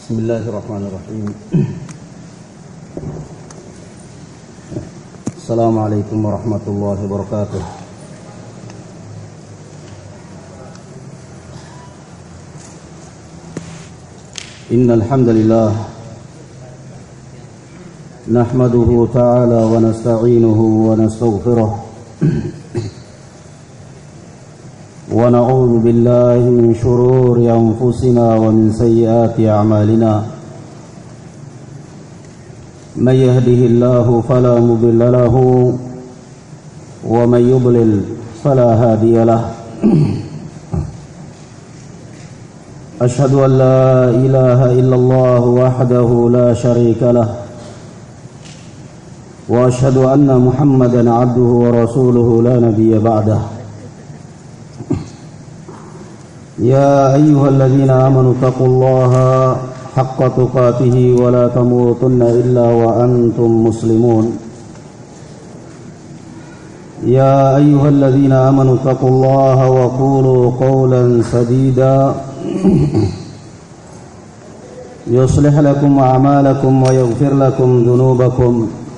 Bismillahirrahmanirrahim. Assalamualaikum warahmatullahi wabarakatuh. Innal hamdalillah nahmaduhu ta'ala wa nasta'inuhu wa nastaghfiruh wa na'udzu billahi min shururi anfusina wa min sayyiati a'malina. Man yahdihillahu fala mudilla lahu wa man yudlil fala hadiya lahu. Ashhadu an la ilaha illallah wahdahu la syarika lah wa ashhadu anna Muhammadan 'abduhu wa rasuluhu la nabiyya ba'dah. يا أيها الذين آمنوا اتقوا الله حق تقاته ولا تموتن إلا وأنتم مسلمون. يا أيها الذين آمنوا اتقوا الله وقولوا قولا سديدا يصلح لكم أعمالكم ويغفر لكم ذنوبكم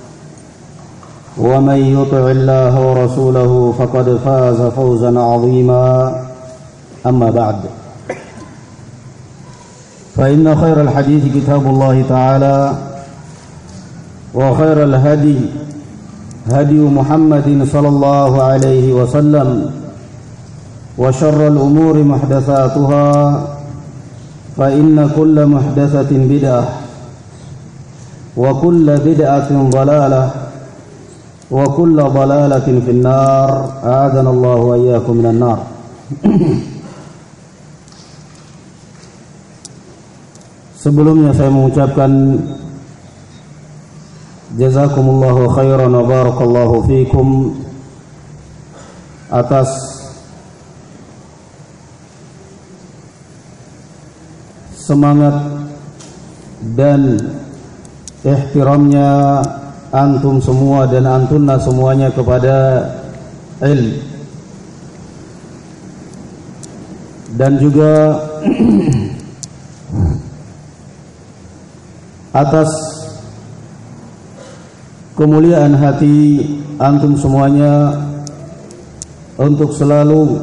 ومن يطع الله ورسوله فقد فاز فوزا عظيما. أما بعد فإن خير الحديث كتاب الله تعالى وخير الهدي هدي محمد صلى الله عليه وسلم وشر الأمور محدثاتها فإن كل محدثة بدعة وكل بدعة ضلالة وكل ضلالة في النار. أعاذنا الله وإياكم من النار. Sebelumnya saya mengucapkan jazakumullahu khairan wa barakallahu fikum atas semangat dan ihtiramnya antum semua dan antunna semuanya kepada ilmu, dan juga atas kemuliaan hati antum semuanya untuk selalu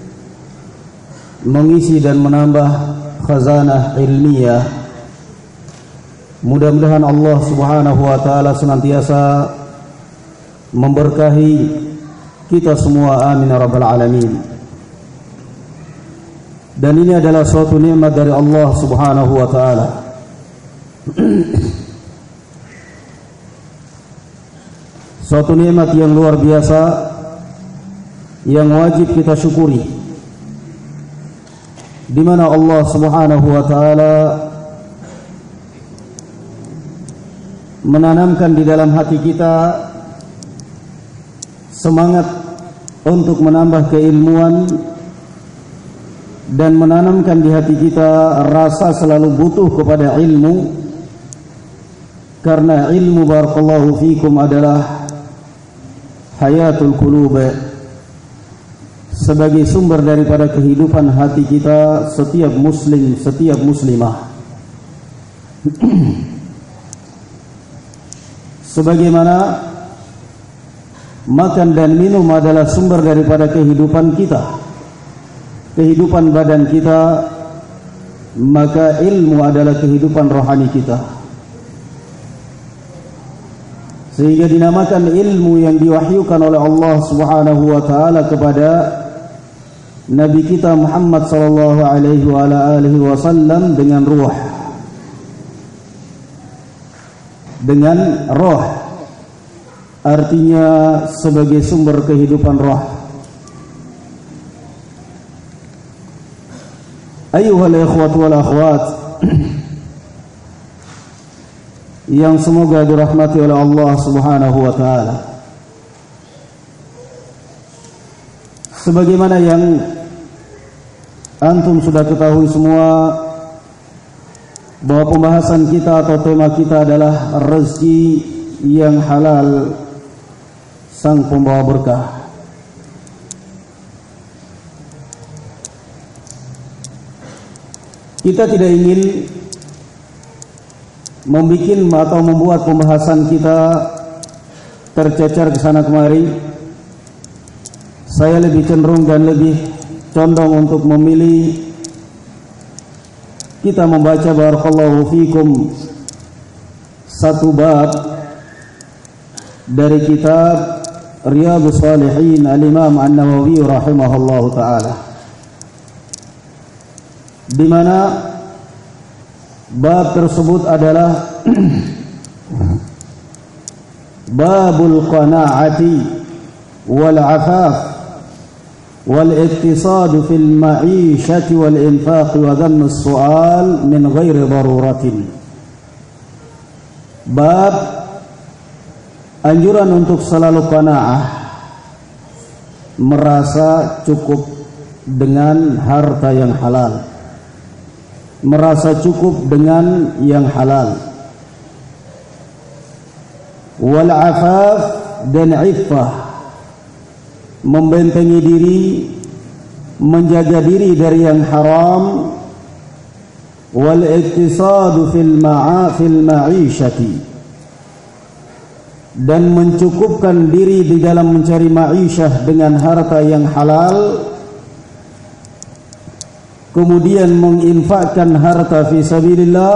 mengisi dan menambah khazanah ilmiah. Mudah-mudahan Allah Subhanahu wa taala senantiasa memberkahi kita semua, amin ya rabbal alamin. Dan ini adalah suatu nikmat dari Allah Subhanahu wa taala. Suatu nikmat yang luar biasa yang wajib kita syukuri, di mana Allah Subhanahu wa taala menanamkan di dalam hati kita semangat untuk menambah keilmuan dan menanamkan di hati kita rasa selalu butuh kepada ilmu. Karena ilmu, barakallahu fikum, adalah hayatul qulub, sebagai sumber daripada kehidupan hati kita, setiap muslim, setiap muslimah. Sebagaimana makan dan minum adalah sumber daripada kehidupan kita, kehidupan badan kita, maka ilmu adalah kehidupan rohani kita. Sehingga dinamakan ilmu yang diwahyukan oleh Allah Subhanahu wa taala kepada Nabi kita Muhammad sallallahu alaihi wasallam dengan ruh. Dengan roh, artinya sebagai sumber kehidupan roh. Ayyuhal ikhwatu wal akhwat yang semoga dirahmati oleh Allah Subhanahu wa taala. Sebagaimana yang antum sudah ketahui semua, bahwa pembahasan kita atau tema kita adalah rezeki yang halal, sang pembawa berkah. Kita tidak ingin membuat pembahasan kita tercecer ke sana kemari, saya lebih cenderung dan lebih condong untuk memilih kita membaca barakallahu fikum satu bab dari kitab Riyadhus Shalihin Al-Imam An-Nawawi rahimahullahu taala, di mana bab tersebut adalah babul qana'ati wal 'afaf wal iktisad fil ma'ishati wal infaq wa dhamm as-su'al min ghairi daruratin. Bab anjuran untuk selalu qanaah, merasa cukup dengan harta yang halal, merasa cukup dengan yang halal. Wal afaf dan iffah, membentengi diri, menjaga diri dari yang haram. Wal iktisadu fil ma'ishati, dan mencukupkan diri di dalam mencari ma'isyah dengan harta yang halal. Kemudian menginfakkan harta fi sabilillah.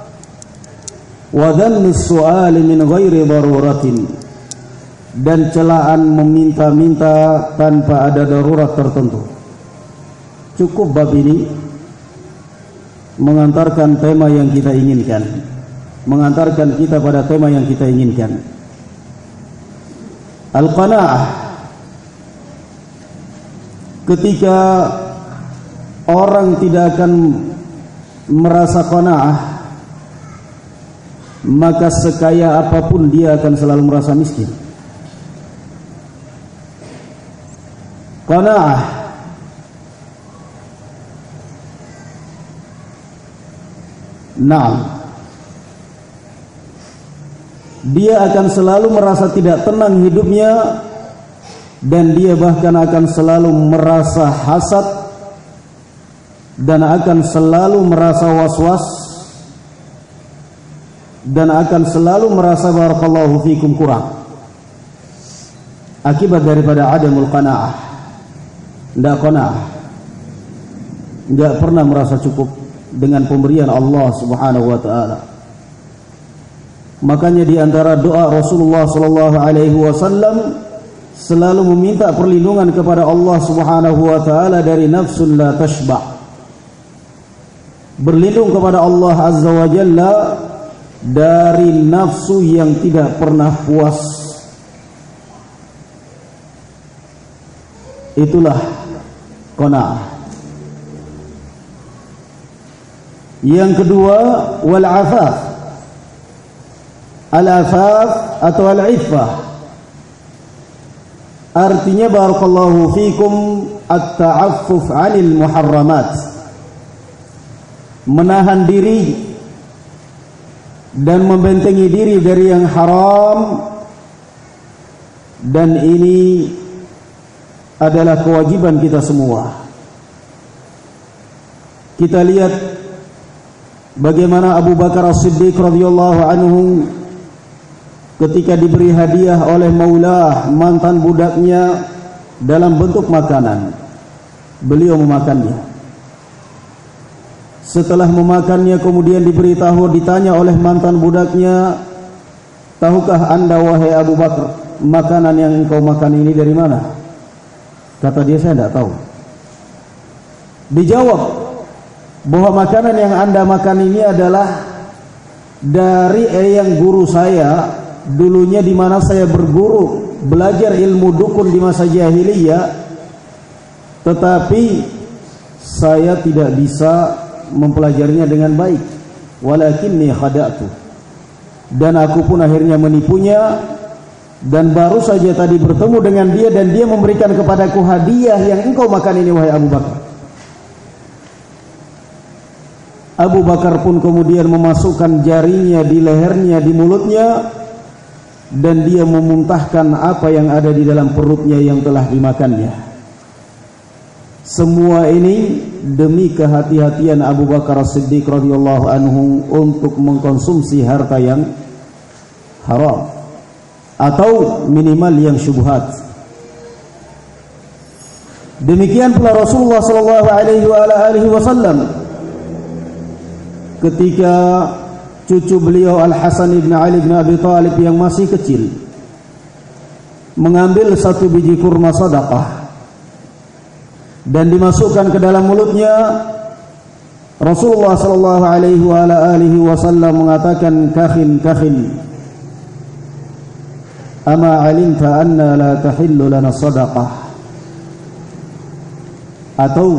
Wa dhammis su'ali min ghairi daruratin, dan celaan meminta-minta tanpa ada darurat tertentu. Cukup bab ini mengantarkan tema yang kita inginkan, mengantarkan kita pada tema yang kita inginkan. Al-qanaah, ketika orang tidak akan merasa qanaah, maka sekaya apapun dia akan selalu merasa miskin. Qanaah, nah, dia akan selalu merasa tidak tenang hidupnya, dan dia bahkan akan selalu merasa hasad, dan akan selalu merasa was-was, dan akan selalu merasa barakallahu fikum kurang, akibat daripada adamul qanaah. Tidak qanaah, tidak pernah merasa cukup dengan pemberian Allah Subhanahu wa taala. Makanya di antara doa Rasulullah sallallahu alaihi wasallam selalu meminta perlindungan kepada Allah Subhanahu wa taala dari nafsun la tashba'. Berlindung kepada Allah Azza wa Jalla dari nafsu yang tidak pernah puas. Itulah qanaah. Yang kedua, wal afaf. Al-afaf atau al-iffah, artinya barakallahu fikum at-ta'affuf 'anil muharramat, menahan diri dan membentengi diri dari yang haram. Dan ini adalah kewajiban kita semua. Kita lihat bagaimana Abu Bakar As-Siddiq radhiyallahu anhu ketika diberi hadiah oleh maulah, mantan budaknya, dalam bentuk makanan, beliau memakannya. Setelah memakannya kemudian ditanya oleh mantan budaknya, tahukah anda wahai Abu Bakar, makanan yang engkau makan ini dari mana? Kata dia, saya tidak tahu. Dijawab bahwa makanan yang anda makan ini adalah dari eyang guru saya dulunya, di mana saya berguru belajar ilmu dukun di masa jahiliyah, tetapi saya tidak bisa mempelajarinya dengan baik. Walakinni khada'tu, dan aku pun akhirnya menipunya, dan baru saja tadi bertemu dengan dia dan dia memberikan kepadaku hadiah yang engkau makan ini wahai Abu Bakar. Abu Bakar pun kemudian memasukkan jarinya di lehernya, di mulutnya, dan dia memuntahkan apa yang ada di dalam perutnya yang telah dimakannya. Semua ini demi kehati-hatian Abu Bakar As-Siddiq radhiyallahu anhu untuk mengkonsumsi harta yang haram atau minimal yang syubhat. Demikian pula Rasulullah sallallahu alaihi wasallam ketika cucu beliau Al-Hasan ibn Ali ibn Abi Thalib yang masih kecil mengambil satu biji kurma sedekah dan dimasukkan ke dalam mulutnya, Rasulullah sallallahu alaihi wasallam mengatakan, "Kakhin, kakhin, ama alimta anna la tahillu lana sadaqah?" Atau,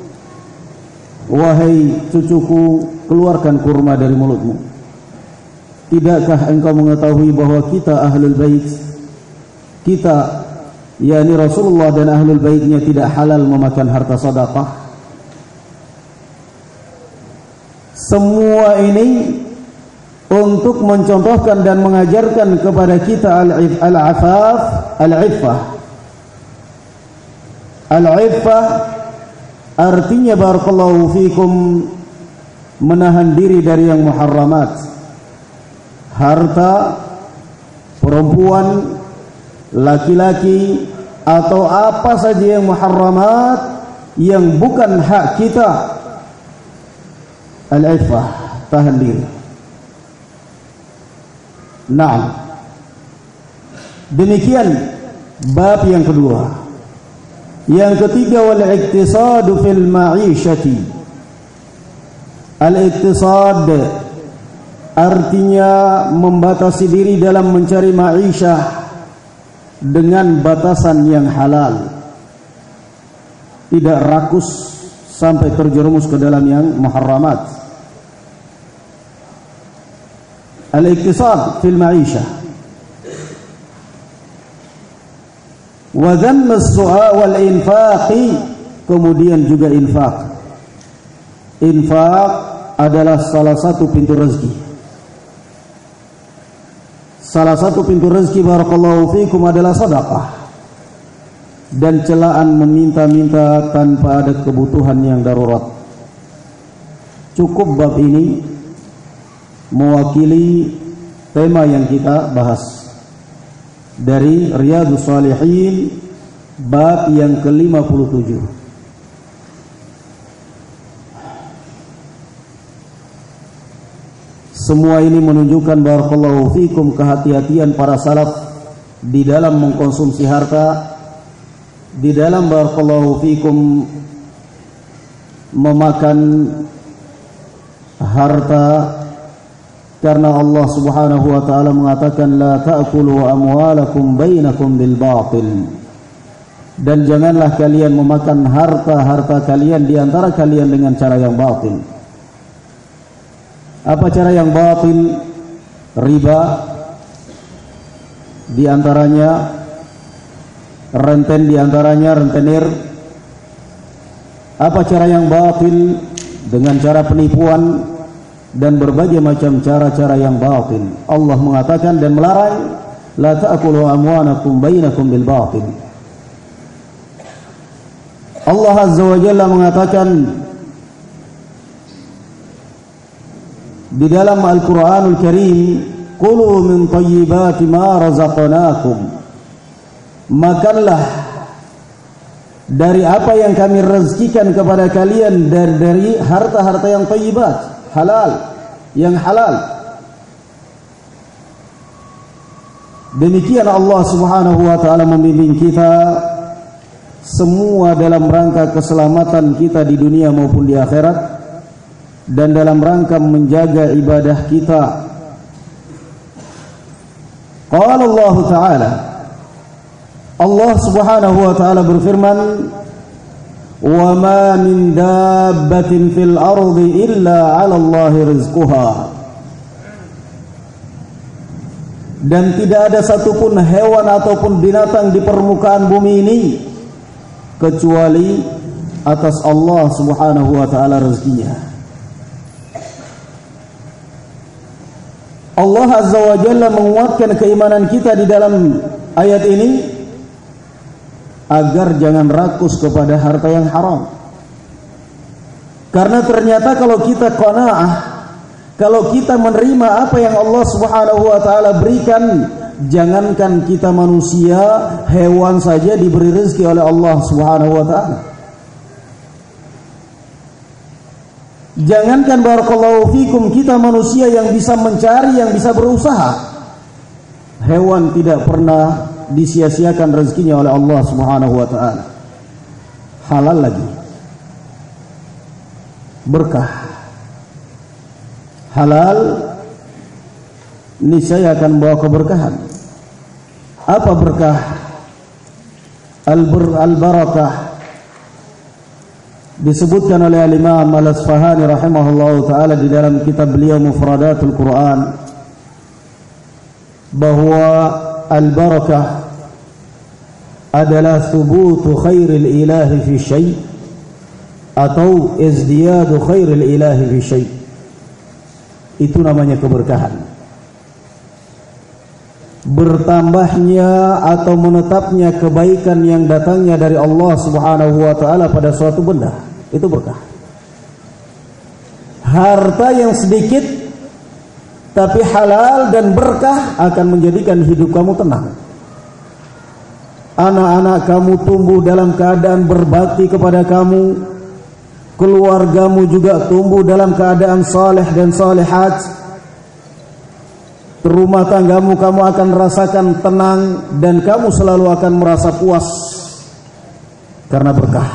"Wahai cucuku, keluarkan kurma dari mulutmu. Tidakkah engkau mengetahui bahwa kita ahlul bait, kita yakni Rasulullah dan ahlul baitnya tidak halal memakan harta sedekah?" Semua ini untuk mencontohkan dan mengajarkan kepada kita al-afaf, al-iffah. Al-iffah artinya barakallahu fikum menahan diri dari yang muharramat. Harta perempuan, laki-laki, atau apa saja yang muharramat yang bukan hak kita. Al-iffah, tahan diri. Naam. Demikian bab yang kedua. Yang ketiga, wal iktisadu fil ma'isyati. Al-iktisad artinya membatasi diri dalam mencari ma'isyah dengan batasan yang halal, tidak rakus sampai terjerumus ke dalam yang muharramat. Al-iktisad fil ma'isyah. Wa dhamma as-su'a wal infaqi, kemudian juga infak. Infak adalah salah satu pintu rezeki. Salah satu pintu rezeki barakallahu fikum adalah sedekah. Dan celaan meminta-minta tanpa ada kebutuhan yang darurat. Cukup bab ini mewakili tema yang kita bahas dari Riyadhus Shalihin bab yang ke-57. Semua ini menunjukkan barakallahu fikum kehati-hatian para salaf di dalam mengkonsumsi harta, di dalam barakallahu fikum memakan harta, karena Allah Subhanahu wa taala mengatakan la ta'kulu amwalakum bainakum bil batil. Dan janganlah kalian memakan harta-harta kalian di antara kalian dengan cara yang batil. Apa cara yang batil? Riba di antaranya, renten di antaranya, rentenir. Apa cara yang batil? Dengan cara penipuan dan berbagai macam cara-cara yang batil. Allah mengatakan dan melarang la ta'kulu amwalakum bainakum bil batil. Allah Azza wa Jalla mengatakan di dalam Al-Qur'anul Karim, "Qulu min thayyibati ma razaqnakum." Makanlah dari apa yang kami rezekikan kepada kalian dari harta-harta yang thayyibat, halal, yang halal. Demikian Allah Subhanahu wa taala membimbing kita semua dalam rangka keselamatan kita di dunia maupun di akhirat, dan dalam rangka menjaga ibadah kita. Qala Allah Ta'ala, Allah Subhanahu wa taala berfirman, "Wa ma min dabbatin fil ardi illa 'ala Allahi rizquha." Dan tidak ada satupun hewan ataupun binatang di permukaan bumi ini kecuali atas Allah Subhanahu wa taala rezekinya. Allah Azza wa Jalla menguatkan keimanan kita di dalam ayat ini agar jangan rakus kepada harta yang haram. Karena ternyata kalau kita qanaah, kalau kita menerima apa yang Allah Subhanahu wa taala berikan, jangankan kita manusia, hewan saja diberi rezeki oleh Allah Subhanahu wa taala. Jangankan barakallahu fikum kita manusia yang bisa mencari, yang bisa berusaha. Hewan tidak pernah disia-siakan rezekinya oleh Allah Subhanahu wa taala. Halal lagi. Berkah. Halal niscaya akan membawa keberkahan. Apa berkah? Al-barakah disebutkan oleh Imam Al-Asfahani rahimahullahu taala di dalam kitab beliau Mufradatul Quran bahwa al-barakah adalah thubutu khairil ilahi fi syai' atau izdiyadu khairil ilahi fi syai'. Itu namanya keberkahan. Bertambahnya atau menetapnya kebaikan yang datangnya dari Allah Subhanahu wa taala pada suatu benda, itu berkah. Harta yang sedikit tapi halal dan berkah akan menjadikan hidup kamu tenang. Anak-anak kamu tumbuh dalam keadaan berbakti kepada kamu, keluargamu juga tumbuh dalam keadaan saleh dan salihat. Rumah tanggamu kamu akan rasakan tenang dan kamu selalu akan merasa puas karena berkah.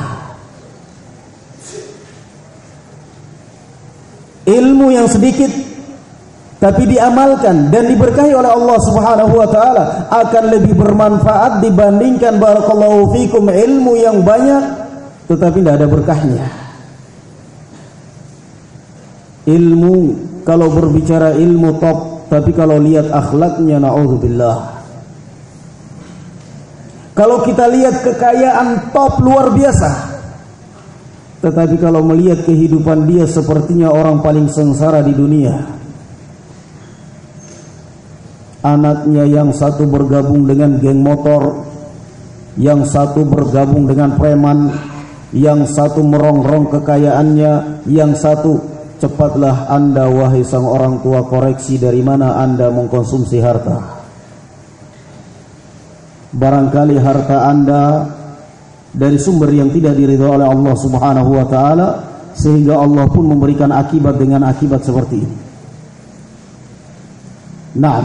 Ilmu yang sedikit tapi diamalkan dan diberkahi oleh Allah Subhanahu wa taala akan lebih bermanfaat dibandingkan barakallahu fikum ilmu yang banyak tetapi tidak ada berkahnya. Ilmu, kalau berbicara ilmu top, tapi kalau lihat akhlaknya, na'udzubillah. Kalau kita lihat kekayaan top luar biasa, tetapi kalau melihat kehidupan dia sepertinya orang paling sengsara di dunia. Anaknya yang satu bergabung dengan geng motor, yang satu bergabung dengan preman, yang satu merongrong kekayaannya, yang satu. Cepatlah anda wahai sang orang tua koreksi dari mana anda mengkonsumsi harta. Barangkali harta anda dari sumber yang tidak diridhoi oleh Allah Subhanahu wa taala, sehingga Allah pun memberikan akibat dengan akibat seperti ini. Naam.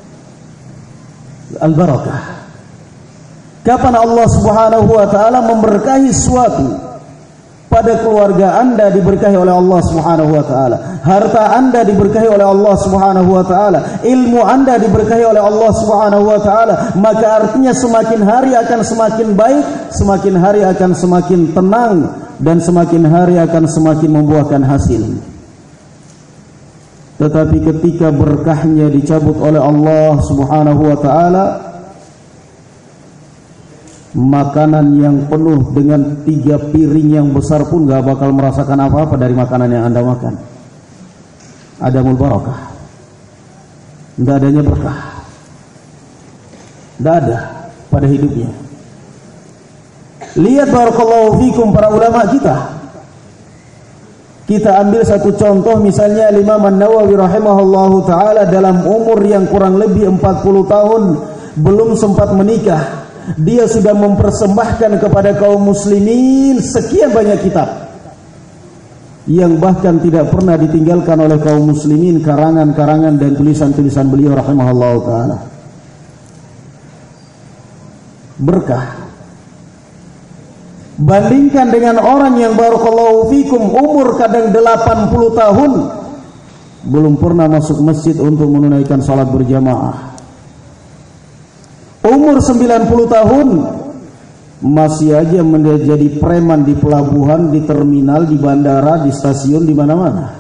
Al-barakah. Kapan Allah Subhanahu wa taala memberkahi suatu? Pada keluarga anda diberkahi oleh Allah Subhanahu wa taala, harta anda diberkahi oleh Allah Subhanahu wa taala, ilmu anda diberkahi oleh Allah Subhanahu wa taala, maka artinya semakin hari akan semakin baik, semakin hari akan semakin tenang, dan semakin hari akan semakin membuahkan hasil. Tetapi ketika berkahnya dicabut oleh Allah Subhanahu wa taala, makanan yang penuh dengan 3 piring yang besar pun gak bakal merasakan apa-apa dari makanan yang anda makan. Adamul barakah, tidak adanya berkah, tidak ada pada hidupnya. Lihat barakallahu fikum para ulama kita. Kita ambil satu contoh, misalnya Imam An-Nawawi rahimahullahu taala dalam umur yang kurang lebih 40 tahun belum sempat menikah. Dia sudah mempersembahkan kepada kaum muslimin sekian banyak kitab yang bahkan tidak pernah ditinggalkan oleh kaum muslimin, karangan-karangan dan tulisan-tulisan beliau rahimahullahu taala. Berkah. Bandingkan dengan orang yang barakallahu fikum umur kadang 80 tahun belum pernah masuk masjid untuk menunaikan salat berjamaah. Umur 90 tahun masih aja menjadi preman di pelabuhan, di terminal, di bandara, di stasiun, di mana-mana.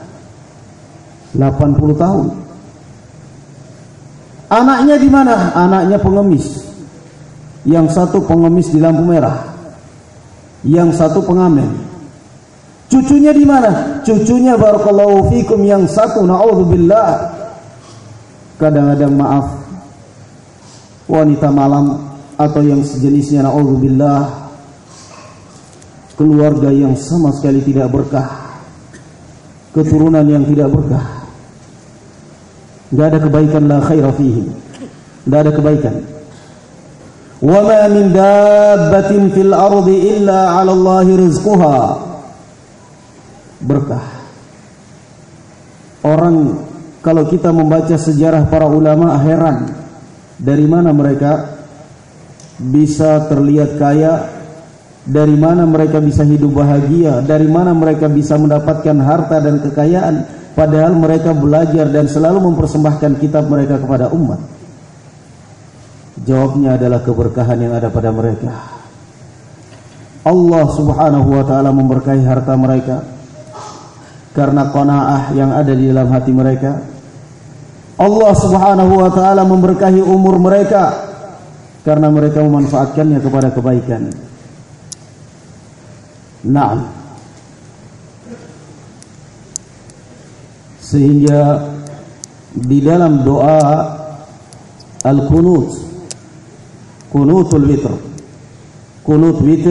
80 tahun. Anaknya di mana? Anaknya pengemis. Yang satu pengemis di lampu merah, yang satu pengamen. Cucunya di mana? Cucunya barakallahu fikum yang satu naudzubillah kadang-kadang maaf wanita malam, atau yang sejenisnya, na'udzubillah, keluarga yang sama sekali tidak berkah, keturunan yang tidak berkah, enggak ada kebaikan, la khaira fihi, enggak ada kebaikan. Wa ma min dabbatin fil ardi illa 'ala Allahi rizquha. Berkah. Orang kalau kita membaca sejarah para ulama heran, dari mana mereka bisa terlihat kaya, dari mana mereka bisa hidup bahagia, dari mana mereka bisa mendapatkan harta dan kekayaan, padahal mereka belajar dan selalu mempersembahkan kitab mereka kepada umat. Jawabnya adalah keberkahan yang ada pada mereka. Allah subhanahu wa ta'ala memberkahi harta mereka karena qanaah yang ada di dalam hati mereka. Allah subhanahu wa ta'ala memberkahi umur mereka karena mereka memanfaatkannya kepada kebaikan. Naam. Sehingga di dalam doa al-qunut, kunutul witr, kunut witr,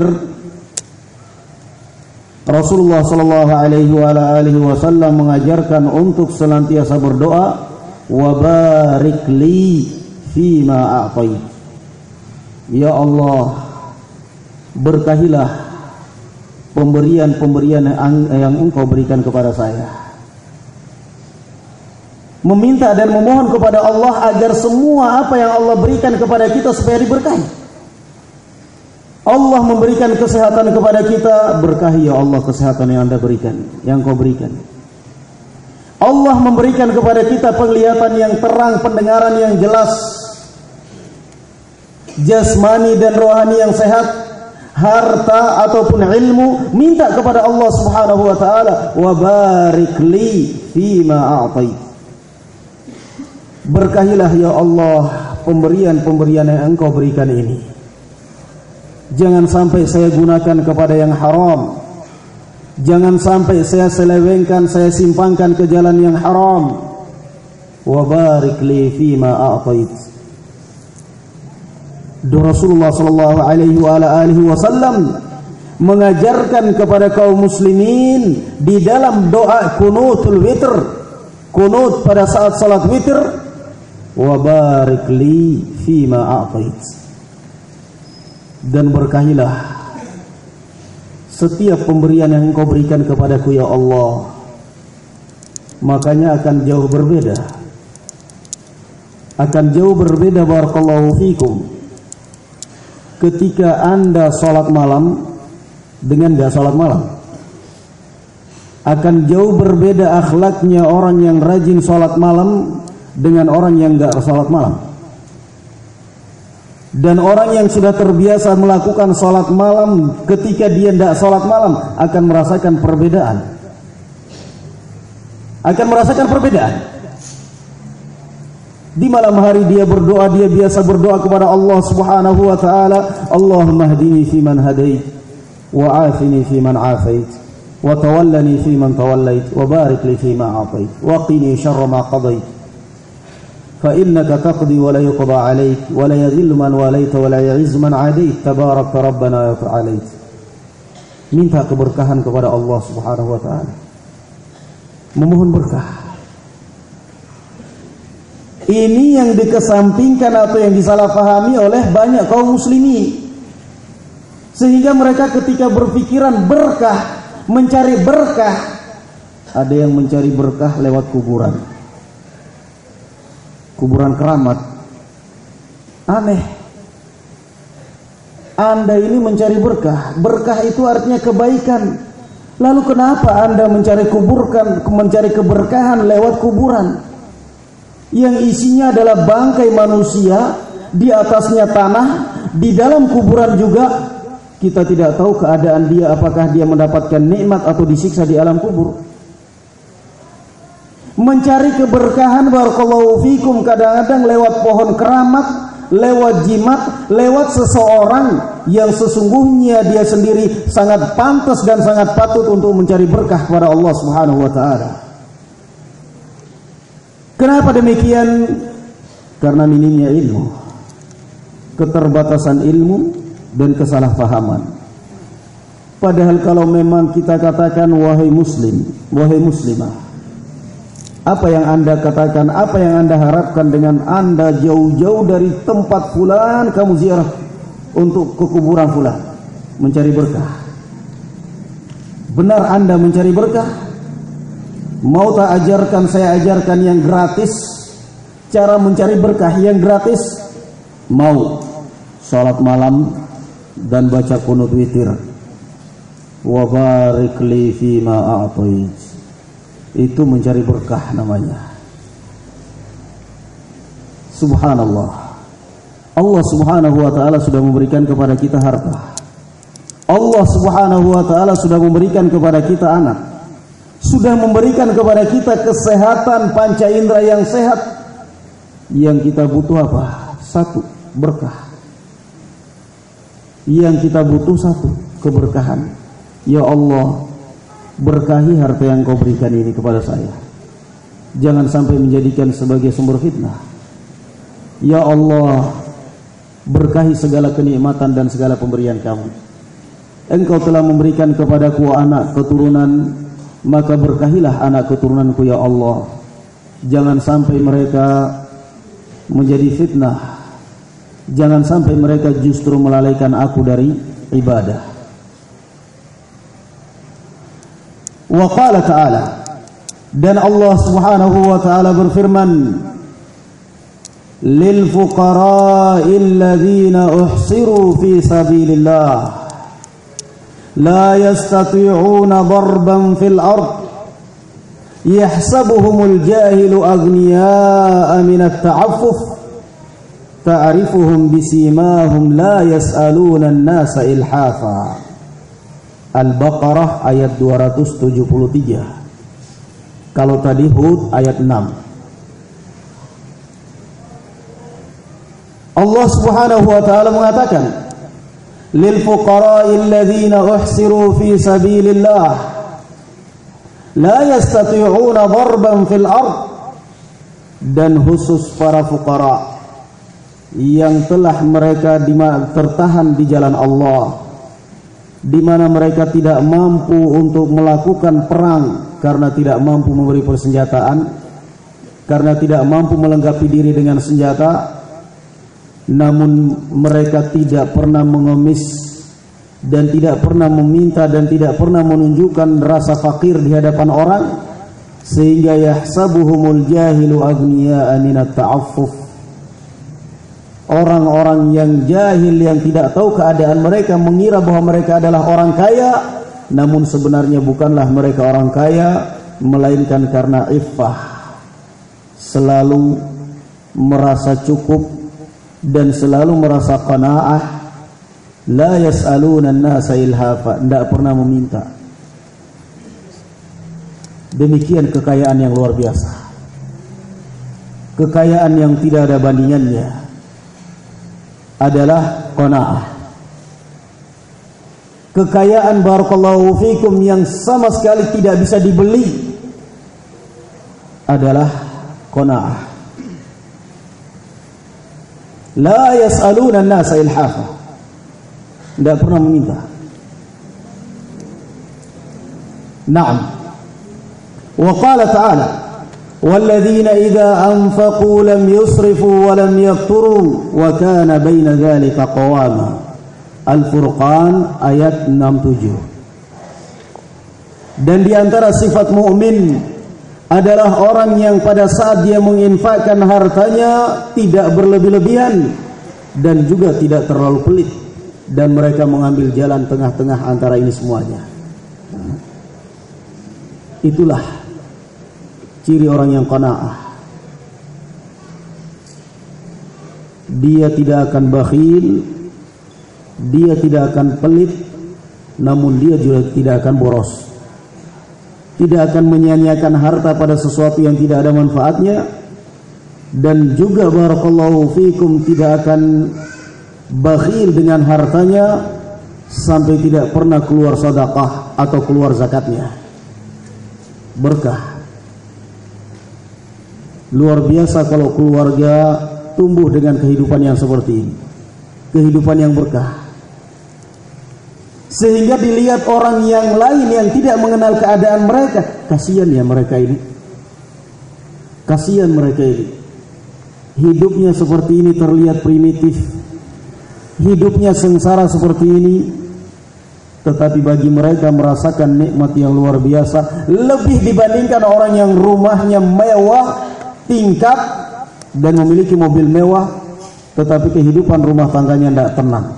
Rasulullah sallallahu alaihi wasallam mengajarkan untuk senantiasa berdoa, wa barik li fima a'tait. Ya Allah, berkahilah pemberian-pemberian yang Engkau berikan kepada saya. Meminta dan memohon kepada Allah agar semua apa yang Allah berikan kepada kita supaya diberkahi. Allah memberikan kesehatan kepada kita, berkahi ya Allah kesehatan yang Anda berikan, yang Kau berikan. Allah memberikan kepada kita penglihatan yang terang, pendengaran yang jelas, jasmani dan rohani yang sehat, harta ataupun ilmu, minta kepada Allah subhanahu wa ta'ala, wa barik li fima a'tait. Berkahilah ya Allah pemberian-pemberian yang Engkau berikan ini. Jangan sampai saya gunakan kepada yang haram. Jangan sampai saya selewengkan, saya simpangkan ke jalan yang haram. Wa barik li fima a'tait. Rasulullah sallallahu alaihi wasallam mengajarkan kepada kaum muslimin di dalam doa kunutul witr, kunut pada saat salat witir, wa barik li fima a'tait, dan berkahilah setiap pemberian yang Engkau berikan kepadaku ya Allah. Makanya akan jauh berbeda, barakallahu fikum, ketika Anda sholat malam dengan gak sholat malam. Akan jauh berbeda akhlaknya orang yang rajin sholat malam dengan orang yang gak sholat malam. Dan orang yang sudah terbiasa melakukan sholat malam, ketika dia tidak sholat malam akan merasakan perbedaan. Di malam hari dia berdoa, dia biasa berdoa kepada Allah subhanahu wa ta'ala, Allahumma hdini fi man hadait, wa afini fi man afait, wa tawallani fi man tawallait, wa barik li fi ma a'tait, wa qini syarra ma qadait, fa innaka taqdi wa la yuqda alaik, wa la yadhillu man walaita wa la ya'izzu man adait, tabarakta rabbana wa ta'alait. Minta keberkahan kepada Allah subhanahu wa ta'ala, memohon berkah. Ini yang dikesampingkan atau yang disalahpahami oleh banyak kaum muslimin, sehingga mereka ketika berpikiran berkah, mencari berkah, ada yang mencari berkah lewat kuburan keramat. Aneh. Anda ini mencari berkah, berkah itu artinya kebaikan. Lalu kenapa Anda mencari keberkahan lewat kuburan yang isinya adalah bangkai manusia, di atasnya tanah, di dalam kuburan juga kita tidak tahu keadaan dia, apakah dia mendapatkan nikmat atau disiksa di alam kubur. Mencari keberkahan barakallahu fikum kadang-kadang lewat pohon keramat, lewat jimat, lewat seseorang yang sesungguhnya dia sendiri sangat pantas dan sangat patut untuk mencari berkah kepada Allah subhanahu wa ta'ala. Kenapa demikian? Karena minimnya ilmu. keterbatasan ilmu dan kesalahpahaman. Padahal kalau memang kita katakan wahai muslim, wahai muslimah, apa yang Anda katakan, apa yang Anda harapkan dengan Anda jauh-jauh dari tempat fulan kamu ziarah untuk ke kuburan fulan mencari berkah? Benar Anda mencari berkah? Mau tak ajarkan, saya ajarkan yang gratis, cara mencari berkah yang gratis? Mau. Salat malam dan baca qunut witir. Wa barik li fima a'tait. Itu mencari berkah namanya. Subhanallah. Allah Subhanahu wa taala sudah memberikan kepada kita harta. Allah Subhanahu wa taala sudah memberikan kepada kita anak. Sudah memberikan kepada kita kesehatan panca indera yang sehat. Yang kita butuh apa? Satu, berkah. Yang kita butuh satu, keberkahan. Ya Allah, berkahi harta yang kau berikan ini kepada saya. Jangan sampai menjadikan sebagai sumber fitnah. Ya Allah, berkahi segala kenikmatan dan segala pemberian kamu. Engkau telah memberikan kepadaku anak keturunan, maka berkahilah anak keturunanku ya Allah. Jangan sampai mereka menjadi fitnah. Jangan sampai mereka justru melalaikan aku dari ibadah. Wa qala ta'ala, dan Allah Subhanahu wa ta'ala berfirman, lil fuqara'il ladzina uhsiru fi sabilillah la yastati'una darban fil ard yahsabuhumul jahilu aghniya'a minat ta'affuf ta'rifuhum bisimahum la yas'aluna an-nasa ilhafa. Al-Baqarah ayat 273. Kalau tadi Hud ayat 6. Allah Subhanahu wa taala mengatakan, lil fuqara'il ladzina uhsiru fi sabilillah la yastati'una darban fil ard, dan khusus para fuqara yang telah mereka tertahan di jalan Allah, di mana mereka tidak mampu untuk melakukan perang karena tidak mampu memberi persenjataan, karena tidak mampu melengkapi diri dengan senjata, namun mereka tidak pernah mengemis dan tidak pernah meminta dan tidak pernah menunjukkan rasa fakir di hadapan orang, sehingga yahsabuhumul jahilu aghniya'a minat ta'affuf. Orang-orang yang jahil, yang tidak tahu keadaan mereka, mengira bahwa mereka adalah orang kaya, namun sebenarnya bukanlah mereka orang kaya, melainkan karena iffah, selalu merasa cukup dan selalu merasa qanaah. La yas'aluna an-nasa ilhafa, tidak pernah meminta. Demikian kekayaan yang luar biasa, kekayaan yang tidak ada bandingannya adalah qanaah. Kekayaan barakallahu fikum yang sama sekali tidak bisa dibeli adalah qanaah. La yas'aluna an-nasa ilhafa, tidak pernah meminta. Naam. Wa qala ta'ala, walladzina idza anfaqu lam yusrifu wa lam yaqturu wa kana baina dzalika qawama. Al-Furqan ayat 67. Dan di antara sifat mukmin adalah orang yang pada saat dia menginfakkan hartanya tidak berlebih-lebihan dan juga tidak terlalu pelit, dan mereka mengambil jalan tengah-tengah antara ini semuanya. Itulah ciri orang yang qanaah. Dia tidak akan bakhil, dia tidak akan pelit, namun dia juga tidak akan boros. Tidak akan menyia-nyiakan harta pada sesuatu yang tidak ada manfaatnya, dan juga barakallahu fikum tidak akan bakhil dengan hartanya sampai tidak pernah keluar sedekah atau keluar zakatnya. Berkah. Luar biasa kalau keluarga tumbuh dengan kehidupan yang seperti ini. kehidupan yang berkah. Sehingga dilihat orang yang lain yang tidak mengenal keadaan mereka, kasihan ya mereka ini. Kasihan mereka ini. Hidupnya seperti ini terlihat primitif. Hidupnya sengsara seperti ini. Tetapi bagi mereka merasakan nikmat yang luar biasa, lebih dibandingkan orang yang rumahnya mewah, tingkat, dan memiliki mobil mewah, tetapi kehidupan rumah tangganya tidak tenang.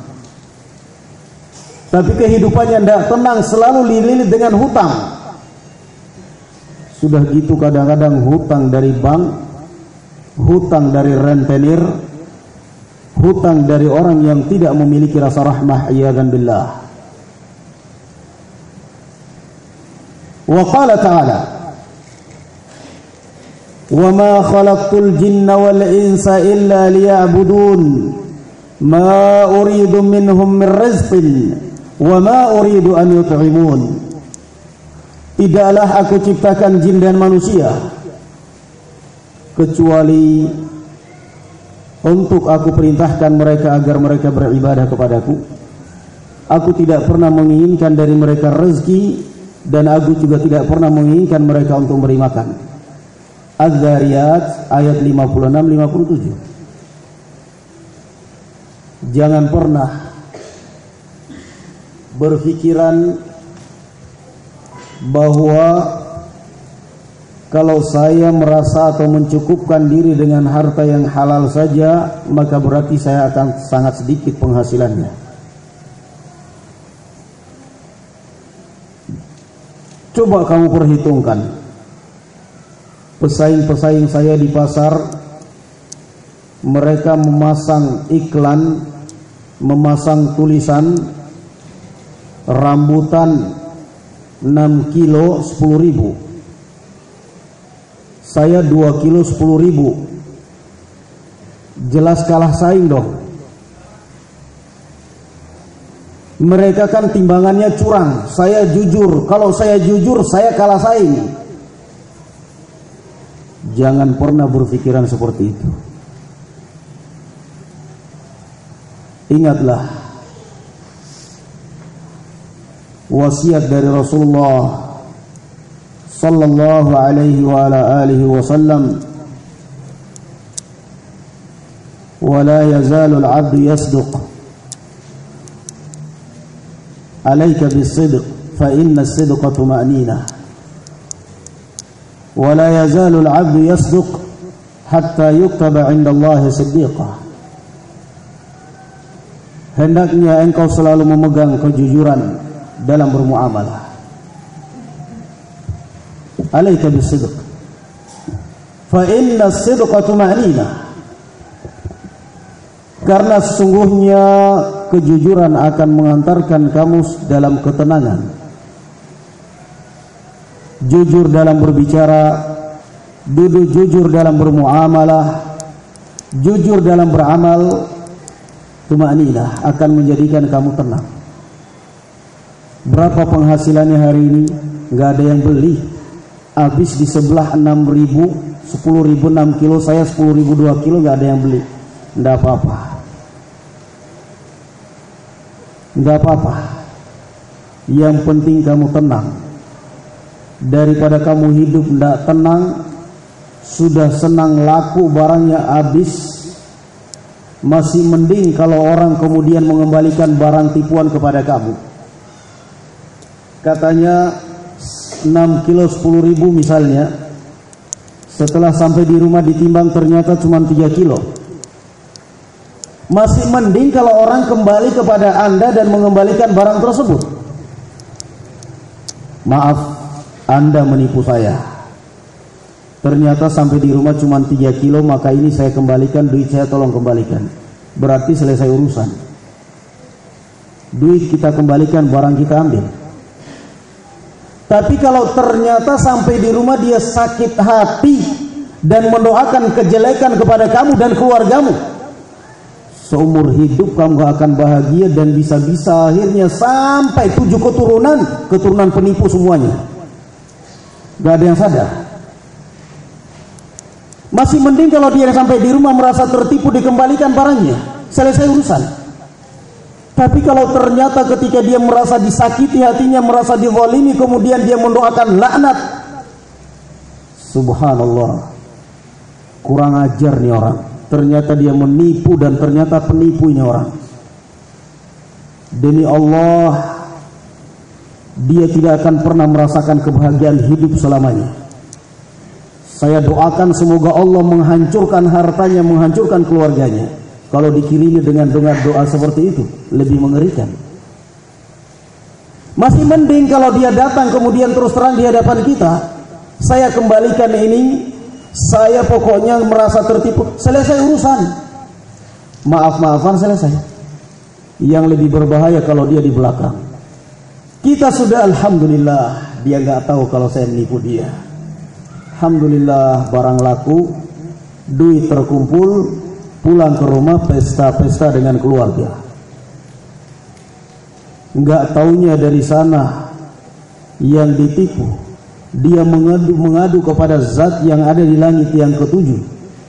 Tapi kehidupannya tidak tenang, selalu dililit dengan hutang. Sudah gitu kadang-kadang hutang dari bank, hutang dari rentenir, hutang dari orang yang tidak memiliki rasa rahmah, iyadzan billah. Wa qala ta'ala, wa ma khalaqtul jinna wal insa illa liya'budun ma uridu minhum min rizqin wa ma uridu an yut'imun. Tidaklah aku ciptakan jin dan manusia kecuali untuk aku perintahkan mereka agar mereka beribadah kepadaku. Aku tidak pernah menginginkan dari mereka rezeki, dan aku juga tidak pernah menginginkan mereka untuk memberi makan. Az-Zariyat ayat 56-57. Jangan pernah berpikiran bahwa kalau saya merasa atau mencukupkan diri dengan harta yang halal saja, maka berarti saya akan sangat sedikit penghasilannya. Coba kamu perhitungkan, pesaing-pesaing saya di pasar, mereka memasang iklan, memasang tulisan, rambutan 6 kilo 10.000, saya 2 kilo 10.000, jelas kalah saing dong. Mereka kan timbangannya curang, saya jujur, kalau saya jujur saya kalah saing. Jangan pernah berpikiran seperti itu. Ingatlah wasiat dari Rasulullah sallallahu alaihi wa ala alihi wasallam, wa la yazalu al-'abdu yasduq alayka bis-sidq fa inna as-sidqa tuma'ninah, wa la yazalu al-'abdu yasduq hatta yuktaba 'inda Allah siddiqah. Hendaknya engkau selalu memegang kejujuran dalam bermuamalah. Alaika bis-sidq fa inna as-sidqa tuma'ninah, karena sesungguhnya kejujuran akan mengantarkan kamu dalam ketenangan. Jujur dalam berbicara, jujur dalam bermuamalah, jujur dalam beramal, tuma'ninah akan menjadikan kamu tenang. Berapa penghasilannya hari ini? Nggak ada yang beli. Habis di sebelah 6.000, 10.000 6 kilo, saya 10.000 2 kilo, nggak ada yang beli. Nggak apa-apa. Nggak apa-apa. Yang penting kamu tenang. Daripada kamu hidup nggak tenang, sudah senang laku barangnya habis, masih mending kalau orang kemudian mengembalikan barang tipuan kepada kamu. Katanya 6 kilo 10.000 misalnya, setelah sampai di rumah ditimbang ternyata cuma 3 kilo. Masih mending kalau orang kembali kepada Anda dan mengembalikan barang tersebut. Maaf, Anda menipu saya. Ternyata sampai di rumah cuma 3 kilo, maka ini saya kembalikan, duit saya tolong kembalikan. Berarti selesai urusan. Duit kita kembalikan, barang kita ambil. Tapi kalau ternyata sampai di rumah dia sakit hati dan mendoakan kejelekan kepada kamu dan keluargamu, seumur hidup kamu gak akan bahagia, dan bisa-bisa akhirnya sampai 7 keturunan penipu semuanya. Gak ada yang sadar. Masih mending kalau dia sampai di rumah merasa tertipu, dikembalikan barangnya, selesai urusan. Tapi kalau ternyata ketika dia merasa disakiti hatinya, merasa dizalimi, kemudian dia mendoakan laknat, subhanallah, kurang ajar nih orang. Ternyata dia menipu dan ternyata penipu ini orang. Demi Allah, dia tidak akan pernah merasakan kebahagiaan hidup selamanya. Saya doakan semoga Allah menghancurkan hartanya, menghancurkan keluarganya. Kalau dikirimi dengan doa seperti itu, lebih mengerikan. Masih mending kalau dia datang kemudian terus terang di hadapan kita, saya kembalikan ini, saya pokoknya merasa tertipu, selesai urusan. Maaf-maafan, selesai. Yang lebih berbahaya kalau dia di belakang. Kita sudah alhamdulillah, dia gak tahu kalau saya menipu dia. Alhamdulillah, barang laku, duit terkumpul, pulang ke rumah pesta-pesta dengan keluarga. Enggak taunya dari sana yang ditipu, dia mengadu kepada zat yang ada di langit yang ketujuh.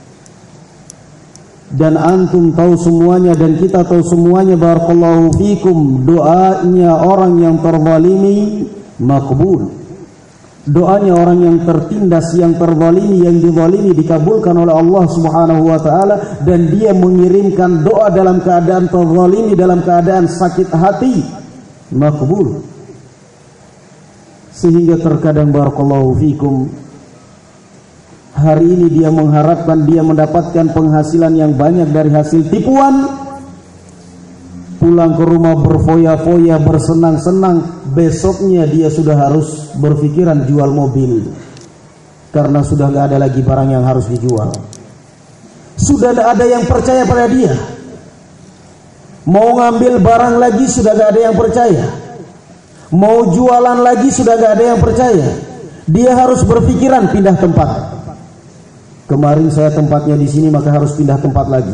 Dan antum tahu semuanya dan kita tahu semuanya, barakallahu fikum, doanya orang yang terzalimi makbul. Doanya orang yang tertindas, yang terzalimi, yang dizalimi dikabulkan oleh Allah Subhanahu wa taala, dan dia mengirimkan doa dalam keadaan terzalimi, dalam keadaan sakit hati, makbul. Sehingga terkadang barakallahu fikum, hari ini dia mengharapkan dia mendapatkan penghasilan yang banyak dari hasil tipuan, pulang ke rumah berfoya-foya, bersenang-senang, besoknya dia sudah harus berpikiran jual mobil karena sudah gak ada lagi barang yang harus dijual. Sudah gak ada yang percaya pada dia. Mau ngambil barang lagi sudah gak ada yang percaya. Mau jualan lagi sudah gak ada yang percaya. Dia harus berpikiran pindah tempat. Kemarin saya tempatnya di sini, maka harus pindah tempat lagi.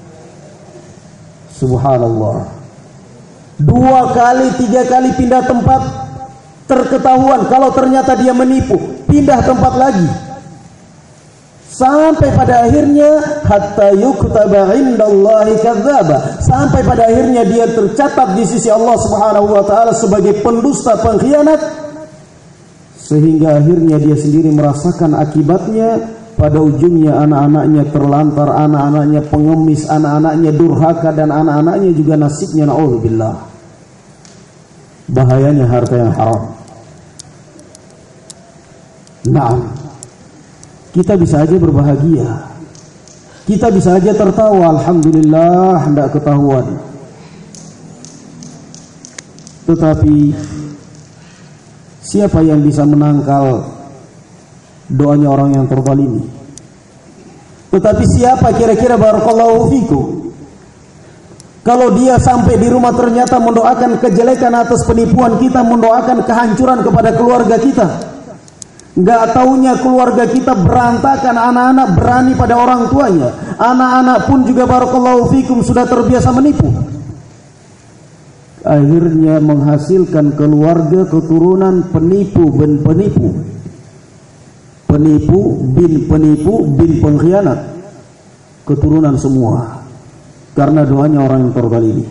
Subhanallah. 2 kali 3 kali pindah tempat, terketahuan kalau ternyata dia menipu, pindah tempat lagi. Sampai pada akhirnya hatta yuktaba indallahi kadzdzaba, sampai pada akhirnya dia tercatat di sisi Allah Subhanahu wa taala sebagai pendusta, pengkhianat, sehingga akhirnya dia sendiri merasakan akibatnya. Pada ujungnya anak-anaknya terlantar, anak-anaknya pengemis, anak-anaknya durhaka, dan anak-anaknya juga nasibnya na'udzubillah. Bahayanya harta yang haram. Nah, kita bisa aja berbahagia, kita bisa aja tertawa, alhamdulillah, hendak ketahuan. Tetapi siapa yang bisa menangkal doanya orang yang terzalimi? Tetapi siapa kira-kira barakallahu fikum, kalau dia sampai di rumah ternyata mendoakan kejelekan atas penipuan kita, mendoakan kehancuran kepada keluarga kita, nggak taunya keluarga kita berantakan, anak-anak berani pada orang tuanya, anak-anak pun juga barakallahu fikum sudah terbiasa menipu, akhirnya menghasilkan keluarga keturunan penipu bin penipu, penipu bin pengkhianat, keturunan semua karena doanya orang yang terzalimi.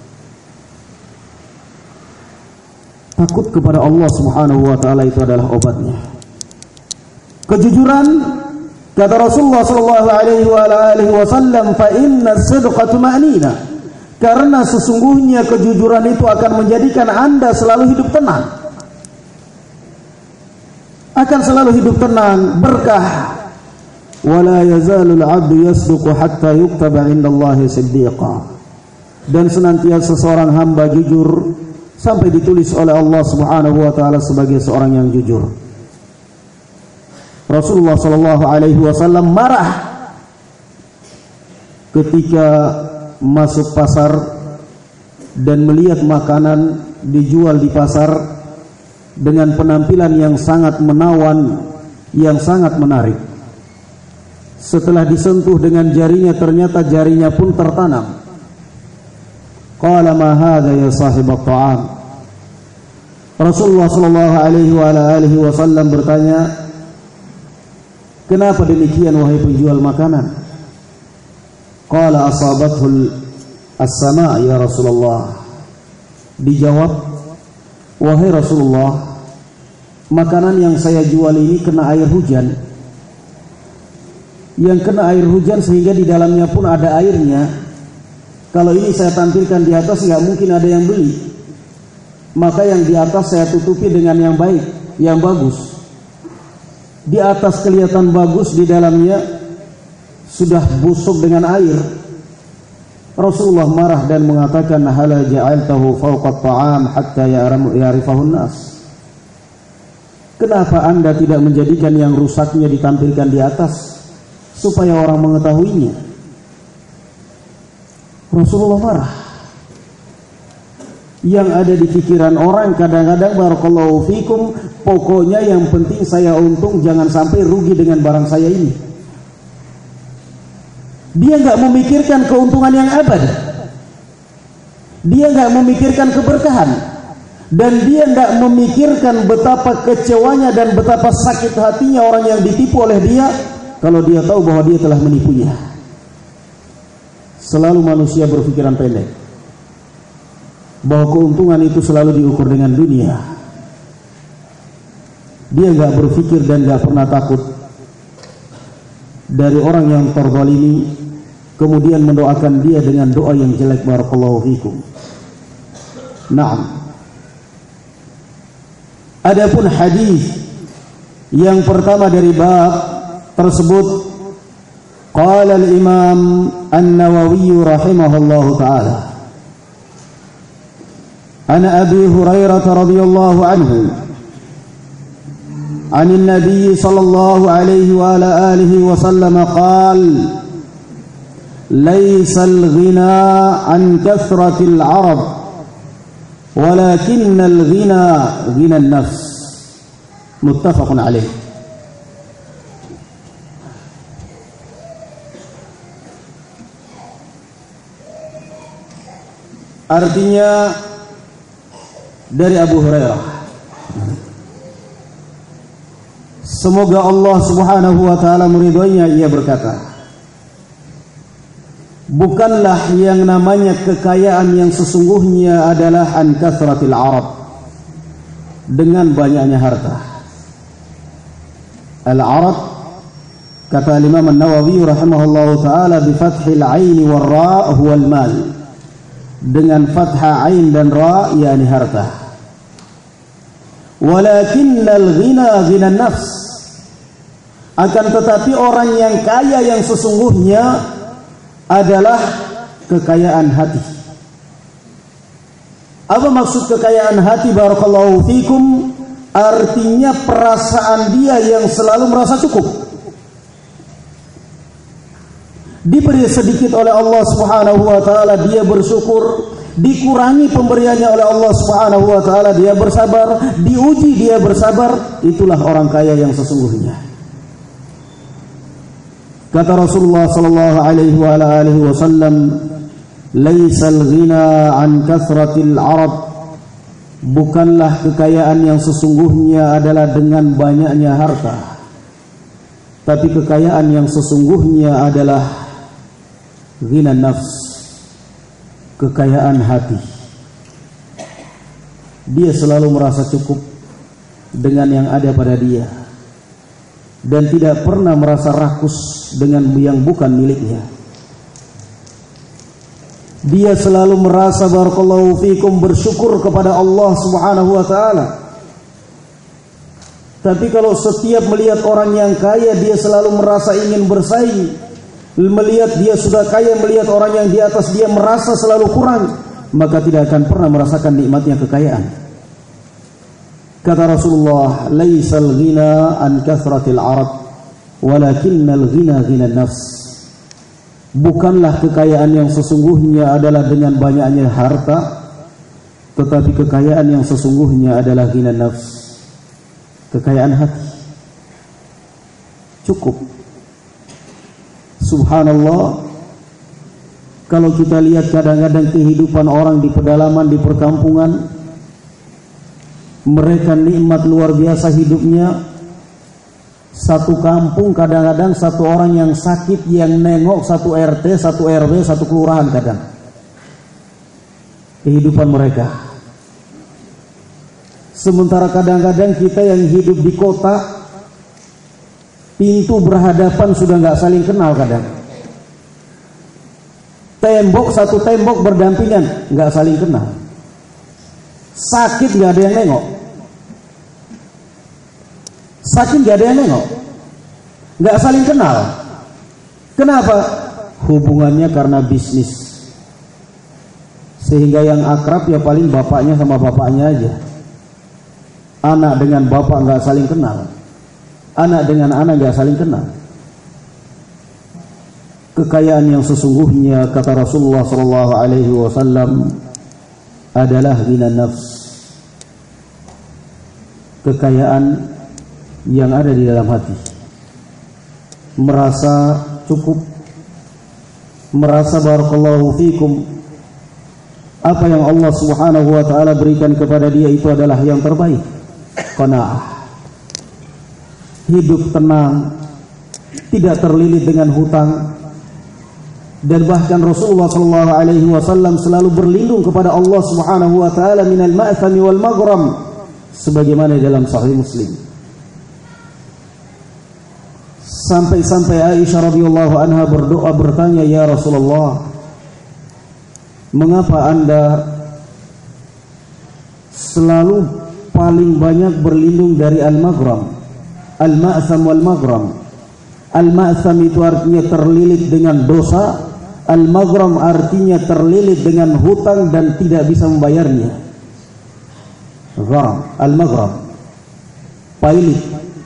Takut kepada Allah Subhanahu wa taala itu adalah obatnya. Kejujuran, kata Rasulullah sallallahu alaihi wasallam, fa inna as-sidqa tumanina, karena sesungguhnya kejujuran itu akan menjadikan Anda selalu hidup tenang, akan selalu hidup tenang, berkah. Wala yazalul 'abdu yasduqu hatta yuktaba 'indallahi siddiqa, dan senantiasa seorang hamba jujur sampai ditulis oleh Allah Subhanahu wa taala sebagai seorang yang jujur. Rasulullah sallallahu alaihi wasallam marah ketika masuk pasar dan melihat makanan dijual di pasar dengan penampilan yang sangat menawan, yang sangat menarik. Setelah disentuh dengan jarinya, ternyata jarinya pun tertanam. Qala ma hadha ya sahibat ta'am. Rasulullah sallallahu alaihi wasallam bertanya, kenapa demikian wahai penjual makanan? Qala asabathu as-sama' ya Rasulullah. Dijawab, wahai Rasulullah, makanan yang saya jual ini kena air hujan. Yang kena air hujan sehingga di dalamnya pun ada airnya. Kalau ini saya tampilkan di atas nggak mungkin ada yang beli. Maka yang di atas saya tutupi dengan yang baik, yang bagus. Di atas kelihatan bagus, di dalamnya sudah busuk dengan air. Rasulullah marah dan mengatakan, hala ja'altahu fawqa at-ta'am hatta ya'rifahu an-nas. Kenapa Anda tidak menjadikan yang rusaknya ditampilkan di atas supaya orang mengetahuinya? Rasulullah marah. Yang ada di pikiran orang kadang-kadang, barakallahu fikum, pokoknya yang penting saya untung, jangan sampai rugi dengan barang saya ini. Dia nggak memikirkan keuntungan yang abadi. Dia nggak memikirkan keberkahan. Dan dia nggak memikirkan betapa kecewanya dan betapa sakit hatinya orang yang ditipu oleh dia kalau dia tahu bahwa dia telah menipunya. Selalu manusia berpikiran pendek, bahwa keuntungan itu selalu diukur dengan dunia. Dia nggak berpikir dan nggak pernah takut dari orang yang terzalimi kemudian mendoakan dia dengan doa yang jelek, barakallahu fikum. Naam. Adapun hadis yang pertama dari bab tersebut, qala al-Imam An-Nawawi rahimahullahu taala, ana Abi Hurairah radhiyallahu anhu, عن النبي صلى الله عليه وعلى آله وسلم قال ليس الغنى عن كثرة العرب ولكن الغنى غنى النفس متفق عليه. Artinya dari Abu Hurairah, semoga Allah Subhanahu wa taala meridhoinya, ia berkata, bukanlah yang namanya kekayaan yang sesungguhnya adalah an kathratil arab, dengan banyaknya harta. Al-arab, kata Imam An-Nawawi rahimahullahu taala, bi fathil ain wal ra huwa al-mal, dengan fathah ain dan ra yakni harta. Walakinnal ghina ghinan nafs, akan tetapi orang yang kaya yang sesungguhnya adalah kekayaan hati. Apa maksud kekayaan hati, barakallahu fikum? Artinya perasaan dia yang selalu merasa cukup. Diberi sedikit oleh Allah Subhanahu wa taala, dia bersyukur. Dikurangi pemberiannya oleh Allah Subhanahu wa taala, dia bersabar. Diuji, dia bersabar. Itulah orang kaya yang sesungguhnya. Kata Rasulullah sallallahu alaihi wa alihi wasallam, laisal ghina an kathratil arab, bukanlah kekayaan yang sesungguhnya adalah dengan banyaknya harta, tapi kekayaan yang sesungguhnya adalah ghina nafs, kekayaan hati. Dia selalu merasa cukup dengan yang ada pada dia dan tidak pernah merasa rakus dengan yang bukan miliknya. Dia selalu merasa, barakallahu fikum, bersyukur kepada Allah Subhanahu wa taala. Tapi kalau setiap melihat orang yang kaya, dia selalu merasa ingin bersaing. Melihat dia sudah kaya, melihat orang yang di atas dia merasa selalu kurang, maka tidak akan pernah merasakan nikmatnya kekayaan. Kata Rasulullah, laisal ghina an kathratil arab walakinnal ghina ghinan nafs, bukanlah kekayaan yang sesungguhnya adalah dengan banyaknya harta, tetapi kekayaan yang sesungguhnya adalah ghinan nafs, kekayaan hati. Cukup. Subhanallah, kalau kita lihat kadang-kadang kehidupan orang di pedalaman, di perkampungan, mereka nikmat luar biasa hidupnya. Satu kampung kadang-kadang satu orang yang sakit yang nengok satu RT, satu RW, satu kelurahan kadang. Kehidupan mereka Sementara kadang-kadang kita yang hidup di kota, pintu berhadapan sudah nggak saling kenal kadang. Satu tembok berdampingan, nggak saling kenal. Sakit nggak ada yang nengok. Nggak saling kenal. Kenapa? Hubungannya karena bisnis. Sehingga yang akrab ya paling bapaknya sama bapaknya aja. Anak dengan bapak nggak saling kenal. Anak dengan anak nggak saling kenal. Kekayaan yang sesungguhnya, kata Rasulullah SAW, adalah ghinan nafs. Kekayaan yang ada di dalam hati, merasa cukup, merasa barakallahu fikum, apa yang Allah Subhanahu wa ta'ala berikan kepada dia itu adalah yang terbaik. Qanaah, hidup tenang, tidak terlilit dengan hutang. Dan bahkan Rasulullah SAW selalu berlindung kepada Allah Subhanahu wa ta'ala minal ma'thami wal maghram, sebagaimana dalam Sahih Muslim. Sampai-sampai Aisyah radhiyallahu anha berdoa bertanya, "Ya Rasulullah, mengapa Anda selalu paling banyak berlindung dari al-maghram, al-ma'tham wal maghram?" Al-ma'tham itu artinya terlilit dengan dosa, al-maghram artinya terlilit dengan hutang dan tidak bisa membayarnya. Gharam, al-maghram, pailit.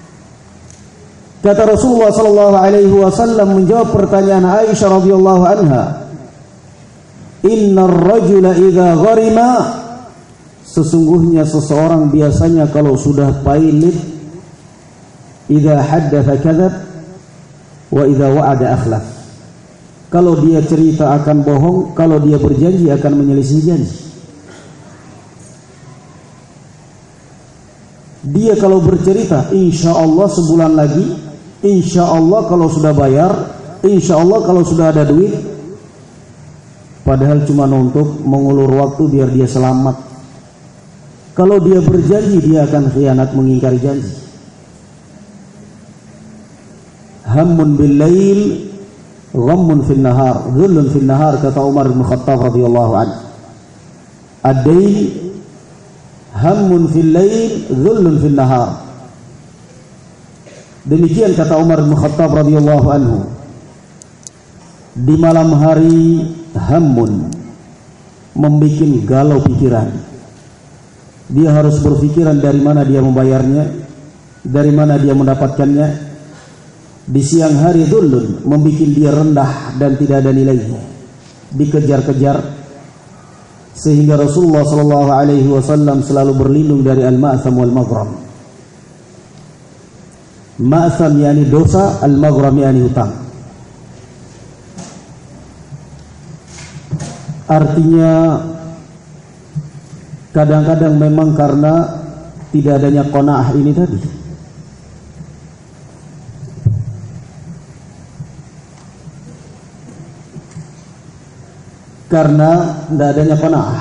Kata Rasulullah SAW menjawab pertanyaan Aisyah radhiyallahu anha, "Innar rajula idza gharima," sesungguhnya seseorang biasanya kalau sudah pailit, idza haddatsa kadzab wa idza wa'ada akhlaf. Kalau dia cerita akan bohong, kalau dia berjanji akan menyelisih janji. Dia kalau bercerita, insya Allah sebulan lagi, insya Allah kalau sudah bayar, insya Allah kalau sudah ada duit, padahal cuma untuk mengulur waktu biar dia selamat. Kalau dia berjanji, dia akan khianat, mengingkari janji. Hammun bil lail, ghammun fil nahar, dhullun fil nahar, kata Umar bin Khattab radhiyallahu anhu. Ad-dain hammun fil lail, dhullun fil nahar. Demikian kata Umar bin Khattab radhiyallahu anhu. Di malam hari hammun, membikin galau pikiran. Dia harus berpikiran dari mana dia membayarnya, dari mana dia mendapatkannya. Di siang hari dhullun, membikin dia rendah dan tidak ada nilainya, dikejar-kejar. Sehingga Rasulullah SAW selalu berlindung dari al-ma'tham wal maghram. Ma'tham yakni dosa, al-maghram yakni hutang. Artinya kadang-kadang memang karena tidak adanya qanaah ini tadi, karena tidak adanya qanaah.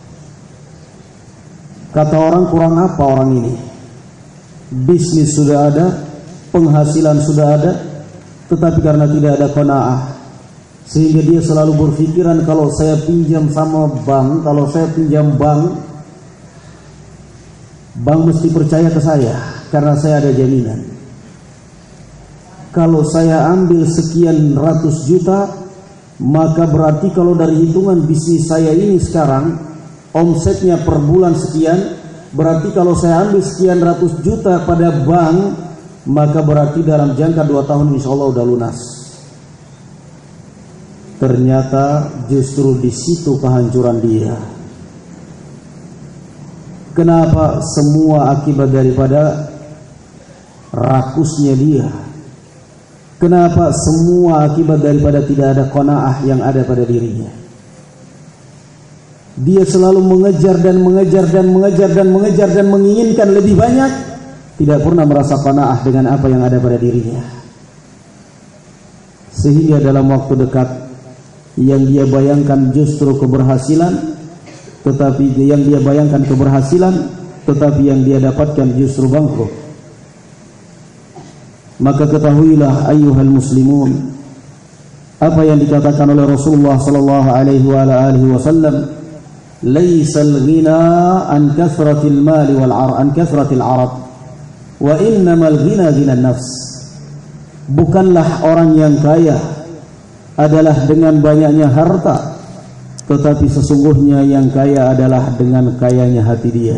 Kata orang, kurang apa orang ini? Bisnis sudah ada, penghasilan sudah ada, tetapi karena tidak ada qanaah, sehingga dia selalu berpikiran, kalau saya pinjam sama bank, kalau saya pinjam bank mesti percaya ke saya karena saya ada jaminan. Kalau saya ambil sekian ratus juta, maka berarti kalau dari hitungan bisnis saya ini sekarang omsetnya per bulan sekian, berarti kalau saya ambil sekian ratus juta pada bank, maka berarti dalam jangka 2 tahun insya Allah udah lunas. Ternyata justru di situ kehancuran dia. Kenapa? Semua akibat daripada rakusnya dia. Kenapa? Semua akibat daripada tidak ada qanaah yang ada pada dirinya. Dia selalu mengejar dan mengejar dan mengejar dan mengejar dan menginginkan lebih banyak, tidak pernah merasa qanaah dengan apa yang ada pada dirinya. Sehingga dalam waktu dekat yang dia bayangkan justru keberhasilan, tetapi yang dia bayangkan keberhasilan tetapi yang dia dapatkan justru bangkrut. Maka ketahuilah ayyuhal muslimun, apa yang dikatakan oleh Rasulullah sallallahu alaihi wasallam, laisal ghina an kathratil mali wal an kathratil arad wa innamal ghina ghinan nafs. Bukanlah orang yang kaya adalah dengan banyaknya harta, tetapi sesungguhnya yang kaya adalah dengan kayanya hati dia.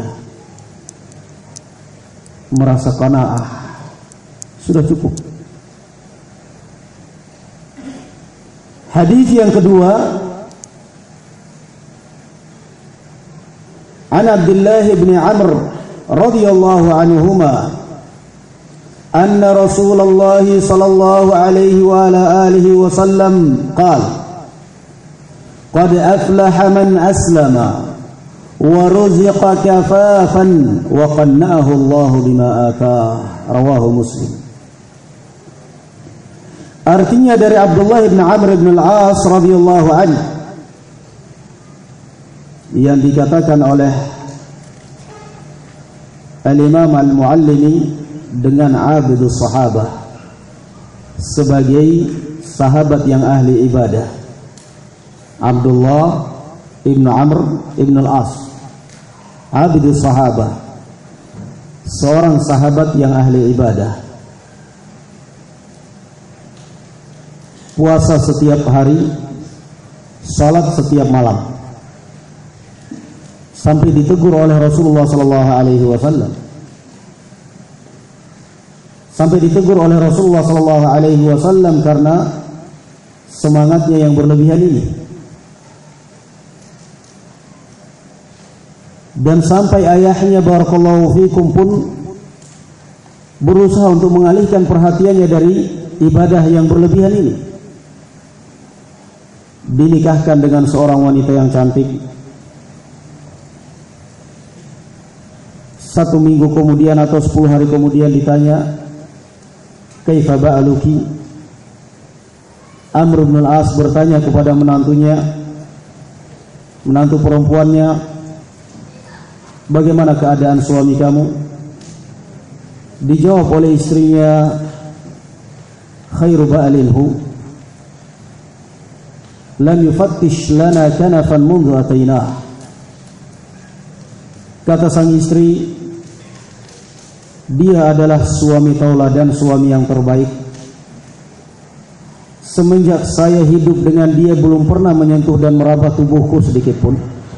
Merasa qanaah, sudah cukup. Hadis yang kedua, an Abdullah bin Amr radhiyallahu anhuma anna Rasulullah sallallahu alaihi wa ala alihi wasallam qala qad aflaha man aslama wa ruziqa kafafan wa qanna'ahu Allah bima atah. Rawahu Muslim. Artinya dari Abdullah bin Amr bin al-As radhiyallahu anhu, yang dikatakan oleh Al-Imam Al-Muallimi dengan abidus sahabah, sebagai sahabat yang ahli ibadah. Abdullah ibn Amr ibn al-As, abidus sahabah, seorang sahabat yang ahli ibadah. Puasa setiap hari, salat setiap malam, sampai ditegur oleh Rasulullah sallallahu alaihi wasallam. Sampai ditegur oleh Rasulullah sallallahu alaihi wasallam karena semangatnya yang berlebihan ini. Dan sampai ayahnya barakallahu fikum pun berusaha untuk mengalihkan perhatiannya dari ibadah yang berlebihan ini. Dinikahkan dengan seorang wanita yang cantik. 1 minggu kemudian atau 10 hari kemudian ditanya, kaifa ba'aluki? Amr bin al-As bertanya kepada menantunya, menantu perempuannya, bagaimana keadaan suami kamu? Dijawab oleh istrinya, khairu ba'alilhu lam yufattish lana kanafan mundu atainah. Kata sang istri, dia adalah suami tauladan, suami yang terbaik. Semenjak saya hidup dengan dia belum pernah menyentuh dan meraba tubuhku sedikit pun.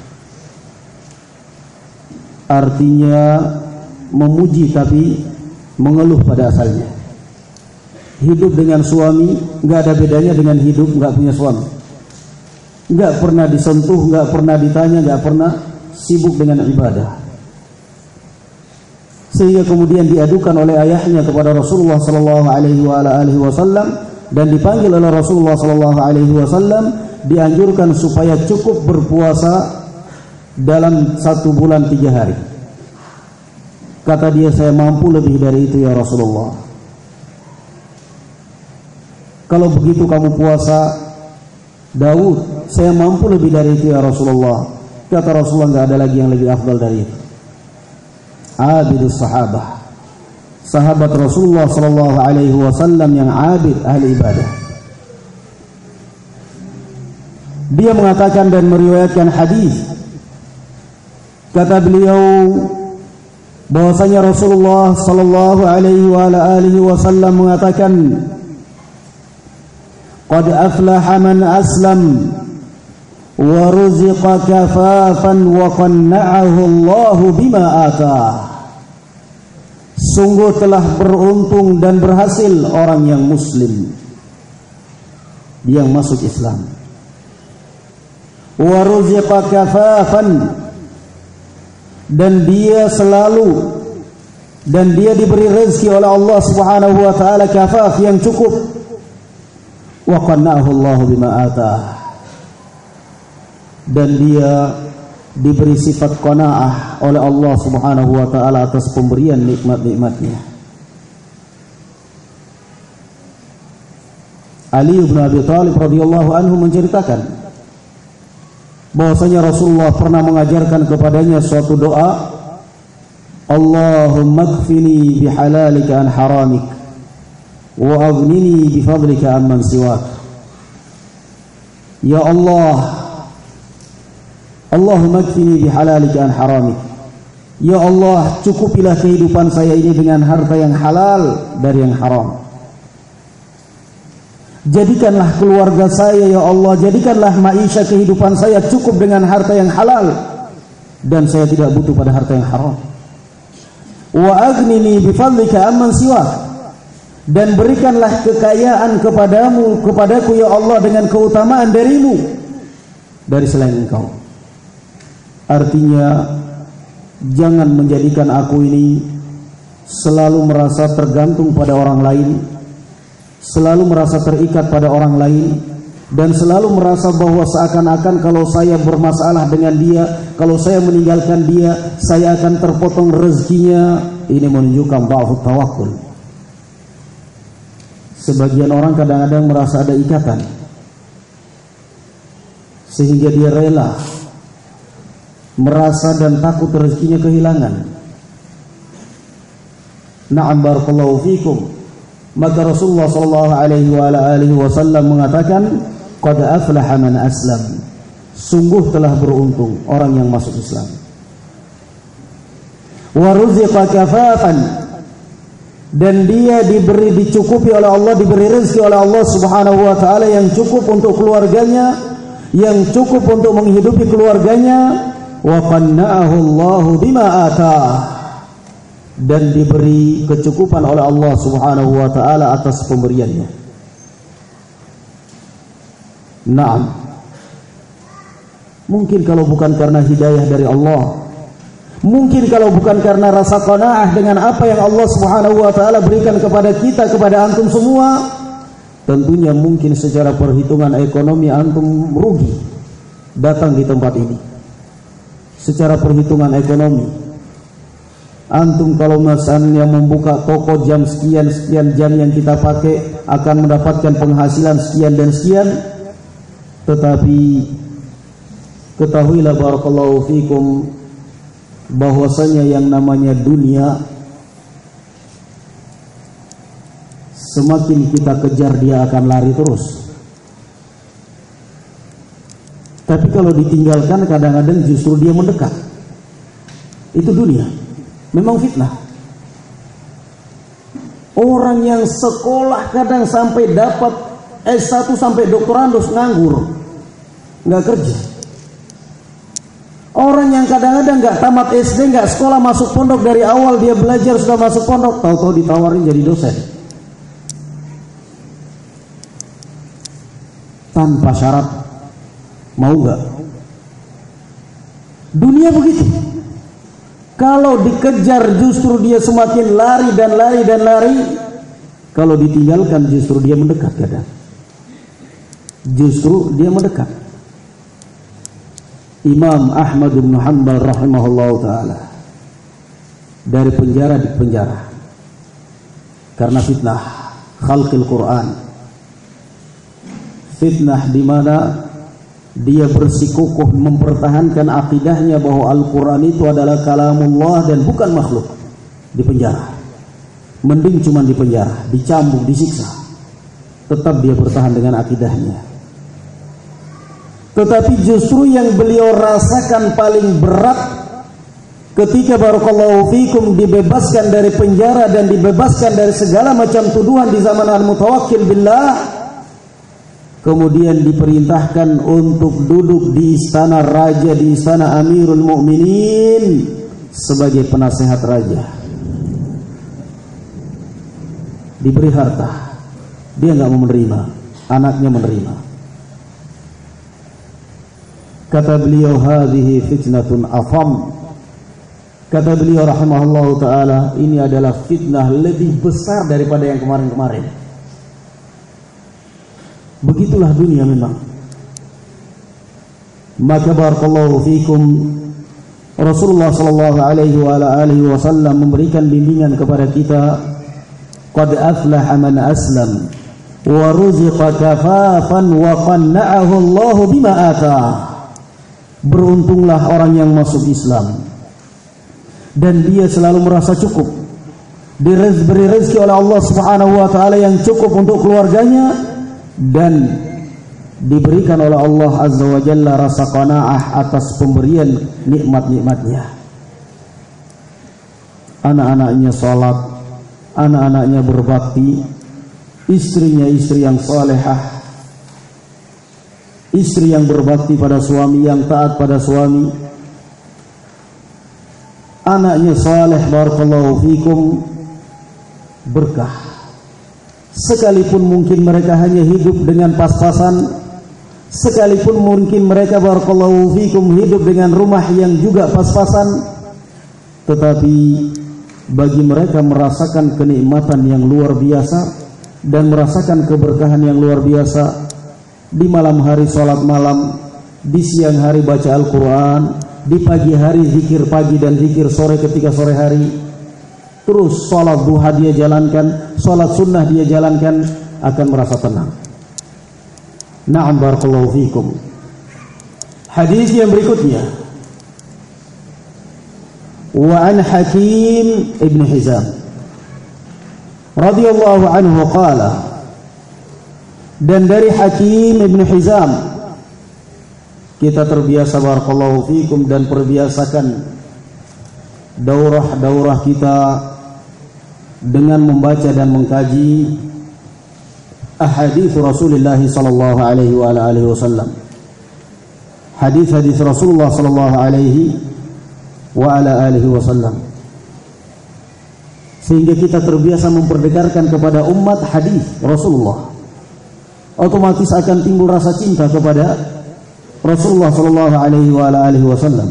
Artinya memuji tapi mengeluh pada asalnya. Hidup dengan suami gak ada bedanya dengan hidup gak punya suami. Gak pernah disentuh, gak pernah ditanya, gak pernah sibuk dengan ibadah. Sehingga kemudian diadukan oleh ayahnya kepada Rasulullah sallallahu alaihi wasallam, dan dipanggil oleh Rasulullah sallallahu alaihi wasallam, dianjurkan supaya cukup berpuasa dalam 1 bulan 3 hari. Kata dia, saya mampu lebih dari itu ya Rasulullah. Kalau begitu kamu puasa Daud, saya mampu lebih dari itu ya Rasulullah. Kata Rasulullah, enggak ada lagi yang lebih afdal dari itu. Abidus sahabah, sahabat Rasulullah sallallahu alaihi wasallam yang abid, ahli ibadah. Dia mengatakan dan meriwayatkan hadis, kata beliau bahwasanya Rasulullah sallallahu alaihi wasallam mengatakan, qad aflaha man aslam wa ruziqa kafafan wa qanna'ahu Allah bima atah. Sungguh telah beruntung dan berhasil orang yang muslim yang masuk Islam. Wa ruziqa kafafan, dan dia diberi rezeki oleh Allah Subhanahu wa taala kafaf, yang cukup. Wa qanna'ahu Allah bima atah, dan dia diberi sifat qanaah oleh Allah Subhanahu wa taala atas pemberian nikmat-nikmatnya. Ali bin Abi Thalib radhiyallahu anhu menceritakan bahwasanya Rasulullah pernah mengajarkan kepadanya suatu doa Allahumma kfini bihalalika an haramik wa aghnini bifadlika amman siwak. Ya Allah, Allahumma kfini bihalalika an haramik. Ya Allah, cukupilah kehidupan saya ini dengan harta yang halal dari yang haram. Jadikanlah keluarga saya ya Allah, jadikanlah maisha kehidupan saya cukup dengan harta yang halal dan saya tidak butuh pada harta yang haram. Wa aghnini bifadlika amman siwak, dan berikanlah kekayaan kepadaku ya Allah dengan keutamaan darimu dari selain Engkau. Artinya jangan menjadikan aku ini selalu merasa tergantung pada orang lain, selalu merasa terikat pada orang lain, dan selalu merasa bahwa seakan-akan kalau saya bermasalah dengan dia, kalau saya meninggalkan dia, saya akan terpotong rezekinya. Ini menunjukkan dha'fu tawakkul. Sebagian orang kadang-kadang merasa ada ikatan, sehingga dia rela merasa dan takut rezekinya kehilangan. Na'am barakallahu fikum. Maka Rasulullah sallallahu alaihi wasallam mengatakan, qad aflaha man aslam. Sungguh telah beruntung orang yang masuk Islam. Wa ruziqa kafafan, dan dia dicukupi oleh Allah, diberi rezeki oleh Allah Subhanahu wa taala yang cukup untuk keluarganya, yang cukup untuk menghidupi keluarganya. Wa qanna'ahu Allahu bima atah, dan diberi kecukupan oleh Allah Subhanahu wa taala atas pemberiannya. Naam. Mungkin kalau bukan karena hidayah dari Allah, mungkin kalau bukan karena rasa qanaah dengan apa yang Allah Subhanahu wa taala berikan kepada kita, kepada antum semua, tentunya mungkin secara perhitungan ekonomi antum rugi datang di tempat ini. Secara perhitungan ekonomi, antum kalau misalnya membuka toko jam sekian jam yang kita pakai akan mendapatkan penghasilan sekian dan sekian. Tetapi ketahuilah barakallahu fikum bahwasanya yang namanya dunia, semakin kita kejar dia akan lari terus. Tapi kalau ditinggalkan kadang-kadang justru dia mendekat. Itu dunia. Memang fitnah. Orang yang sekolah kadang sampai dapat S1 sampai doktorandus nganggur, nggak kerja. Orang yang kadang-kadang nggak tamat SD, nggak sekolah, masuk pondok dari awal, dia belajar sudah masuk pondok, tahu-tahu ditawarin jadi dosen tanpa syarat. Mau nggak? Dunia begitu. Kalau dikejar justru dia semakin lari dan lari dan lari. Kalau ditinggalkan justru dia mendekat kadang. Justru dia mendekat. Imam Ahmad bin Hanbal rahimahullah ta'ala dari penjara di penjara karena fitnah khalqil Quran. Fitnah di mana dia bersikukuh mempertahankan akidahnya bahwa Al-Quran itu adalah kalamullah dan bukan makhluk. Di penjara. Mending cuma di penjara, dicambuk, disiksa, tetap dia bertahan dengan akidahnya. Tetapi justru yang beliau rasakan paling berat ketika barakallahu fikum dibebaskan dari penjara dan dibebaskan dari segala macam tuduhan di zaman al-mutawakkil billah, kemudian diperintahkan untuk duduk di istana raja, di istana Amirul Mukminin sebagai penasehat raja. Diberi harta, dia nggak mau menerima, anaknya menerima. Kata beliau, hadhihi fitnatun afam. Kata beliau rahimahullahu taala, ini adalah fitnah lebih besar daripada yang kemarin-kemarin. Begitulah dunia memang. Maka barakallahu fikum, Rasulullah sallallahu alaihi wasallam memberikan bimbingan kepada kita, qad aflaha man aslam wa ruziqa kafafan wa qanna'ahu Allah bima atah. Beruntunglah orang yang masuk Islam, dan dia selalu merasa cukup, diberi rezeki oleh Allah Subhanahu wa taala yang cukup untuk keluarganya, dan diberikan oleh Allah Azza wa Jalla rasa qanaah atas pemberian nikmat-nikmatnya. Anak-anaknya salat, anak-anaknya berbakti, istrinya istri yang salehah, istri yang berbakti pada suami, yang taat pada suami, anaknya saleh, barakallahu fikum, berkah. Sekalipun mungkin mereka hanya hidup dengan pas-pasan, sekalipun mungkin mereka, barakallahu fikum, hidup dengan rumah yang juga pas-pasan, tetapi bagi mereka merasakan kenikmatan yang luar biasa dan merasakan keberkahan yang luar biasa. Di malam hari salat malam, di siang hari baca Al-Quran, di pagi hari zikir pagi dan zikir sore ketika sore hari, terus salat duha dia jalankan, salat sunnah dia jalankan, akan merasa tenang. Na'am, barakallahu fikum. Hadis yang berikutnya, wa an Hakim ibn Hizam radhiyallahu anhu qala, dan dari Hakim ibn Hizam, kita terbiasa, barakallahu fikum, dan perbiasakan daurah-daurah kita dengan membaca dan mengkaji ahadits Rasulullah sallallahu alaihi wa alihi wasallam, hadis-hadis Rasulullah sallallahu alaihi wa ala alihi wasallam, sehingga kita terbiasa memperdengarkan kepada umat hadis Rasulullah. Otomatis akan timbul rasa cinta kepada Rasulullah sallallahu alaihi wa ala alihi wasallam.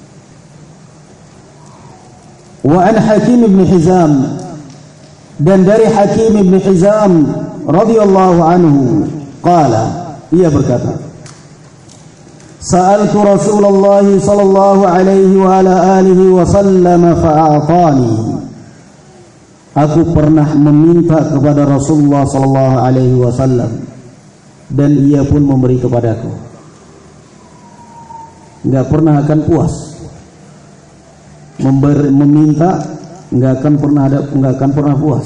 Wa an Hakim ibn Hizam, dan dari Hakim ibn Hizam radhiyallahu anhu qala, ia berkata, sa'altu Rasulullah sallallahu alaihi wa ala alihi wasallam fa'atani, aku pernah meminta kepada Rasulullah sallallahu alaihi wasallam dan ia pun memberi kepadaku. Enggak pernah akan puas meminta, enggak akan pernah puas.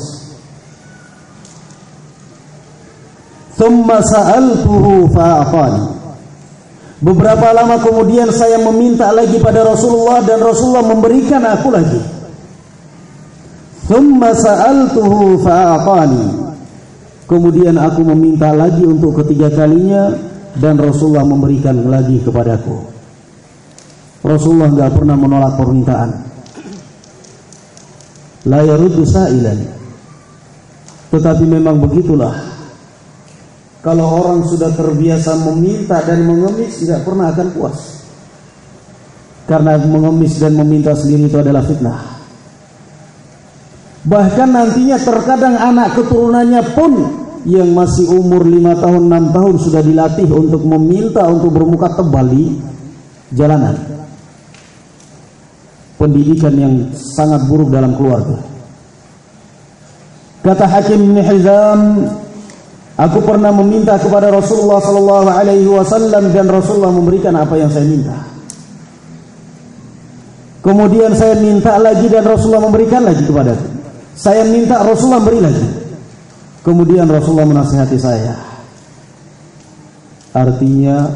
Thumma sa'altuhu fa'atani, beberapa lama kemudian saya meminta lagi pada Rasulullah dan Rasulullah memberikan aku lagi. Thumma sa'altuhu fa'atani, kemudian aku meminta lagi untuk ketiga kalinya dan Rasulullah memberikan lagi kepadaku. Rasulullah enggak pernah menolak permintaan. La yaruddu sa'ilan. Tetapi memang begitulah, kalau orang sudah terbiasa meminta dan mengemis, tidak pernah akan puas. Karena mengemis dan meminta sendiri itu adalah fitnah. Bahkan nantinya terkadang anak keturunannya pun yang masih umur 5 tahun, 6 tahun sudah dilatih untuk meminta, untuk bermuka tebal di jalanan. Pendidikan yang sangat buruk dalam keluarga. Kata Hakim bin Hizam, aku pernah meminta kepada Rasulullah sallallahu alaihi wasallam dan Rasulullah memberikan apa yang saya minta. Kemudian saya minta lagi dan Rasulullah memberikan lagi kepadaku. Saya minta, Rasulullah beri lagi. Kemudian Rasulullah menasihati saya. Artinya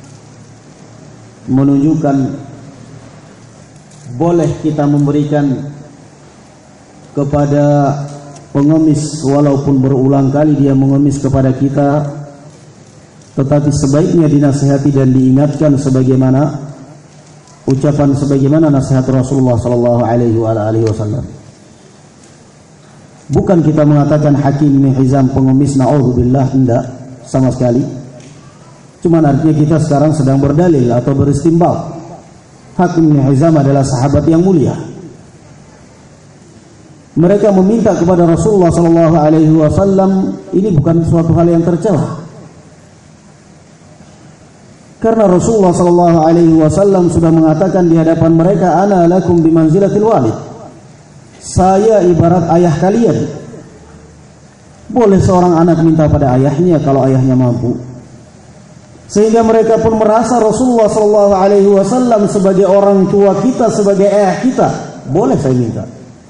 menunjukkan boleh kita memberikan kepada pengemis walaupun berulang kali dia mengemis kepada kita, tetapi sebaiknya dinasihati dan diingatkan sebagaimana ucapan, sebagaimana nasihat Rasulullah sallallahu alaihi wasallam. Bukan kita mengatakan Hakim bin Hizam pengemis, naudzubillah, tidak sama sekali. Cuman artinya kita sekarang sedang berdalil atau beristimbal. Hakim bin Hizam adalah sahabat yang mulia. Mereka meminta kepada Rasulullah sallallahu alaihi wasallam, ini bukan suatu hal yang tercela. Karena Rasulullah sallallahu alaihi wasallam sudah mengatakan di hadapan mereka, ana lakum bimanzilatil walid. Saya ibarat ayah kalian. Boleh seorang anak minta pada ayahnya kalau ayahnya mampu. Sehingga mereka pun merasa Rasulullah sallallahu alaihi wasallam sebagai orang tua kita, sebagai ayah kita. boleh saya minta.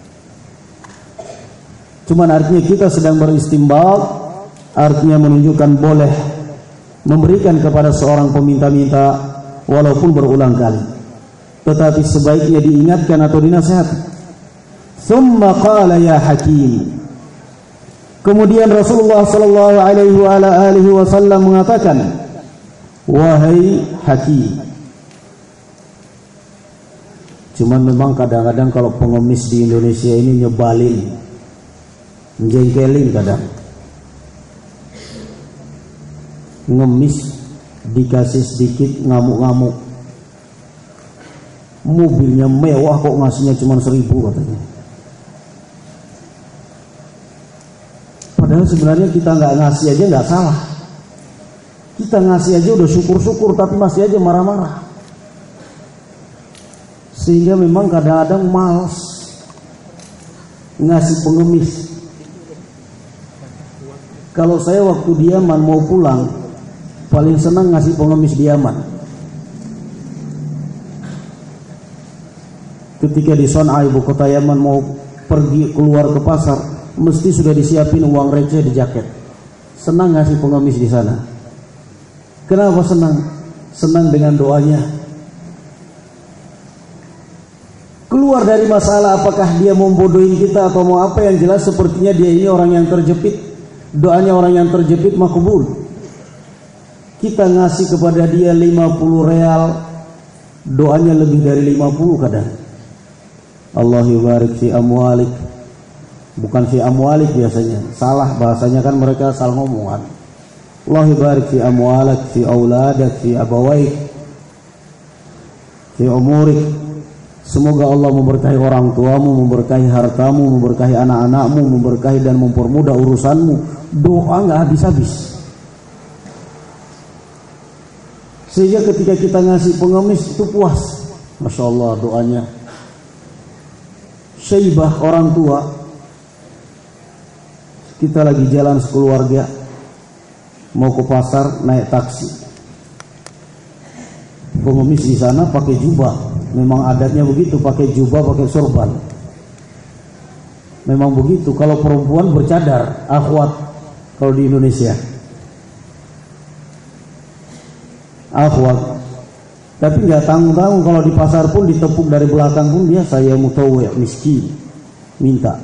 Cuman artinya kita sedang beristimbat, artinya menunjukkan boleh memberikan kepada seorang peminta-minta walaupun berulang kali. Tetapi sebaiknya diingatkan atau dinasihati. Tsumma qala ya Hakim. Kemudian Rasulullah sallallahu alaihi wasallam mengatakan, wahai Hakim. Cuman memang kadang-kadang kalau pengemis di Indonesia ini nyebalin, jengkelin kadang. Ngemis dikasih sedikit ngamuk-ngamuk. Mobilnya mewah kok ngasihnya cuma 1.000 katanya. Padahal sebenarnya kita nggak ngasih aja nggak salah. Kita ngasih aja udah syukur-syukur, tapi masih aja marah-marah. Sehingga memang kadang-kadang malas ngasih pengemis. Kalau saya waktu di Yaman mau pulang, paling senang ngasih pengemis di Yaman. Ketika di Son'a, ibu kota Yaman, mau pergi keluar ke pasar, mesti sudah disiapin uang receh di jaket. Senang ngasih pengemis di sana. Kenapa senang? Senang dengan doanya. Keluar dari masalah apakah dia mau bodohin kita atau mau apa, yang jelas sepertinya dia ini orang yang terjepit. Doanya orang yang terjepit makbul. Kita ngasih kepada dia 50 real, doanya lebih dari 50 kadang. Allah yubarik fi amwalik. Bukan fi amwalik biasanya. Salah bahasanya kan, mereka salah ngomongan. Allah yubarik fi amwalik, fi auladak, fi abawaik, fi umurik. Semoga Allah memberkahi orang tuamu, memberkahi hartamu, memberkahi anak-anakmu, memberkahi dan mempermudah urusanmu. Doa nggak habis-habis. Sehingga ketika kita ngasih pengemis itu puas. Masya Allah doanya. Syaibah orang tua. Kita lagi jalan sekeluarga, mau ke pasar naik taksi. Pengemis di sana pakai jubah. Memang adatnya begitu, pakai jubah, pakai sorban. Memang begitu. Kalau perempuan bercadar, akhwat kalau di Indonesia. Akhwat. Tapi nggak tanggung-tanggung, kalau di pasar pun ditepuk dari belakang pun dia, saya mutawwi', miskin, minta.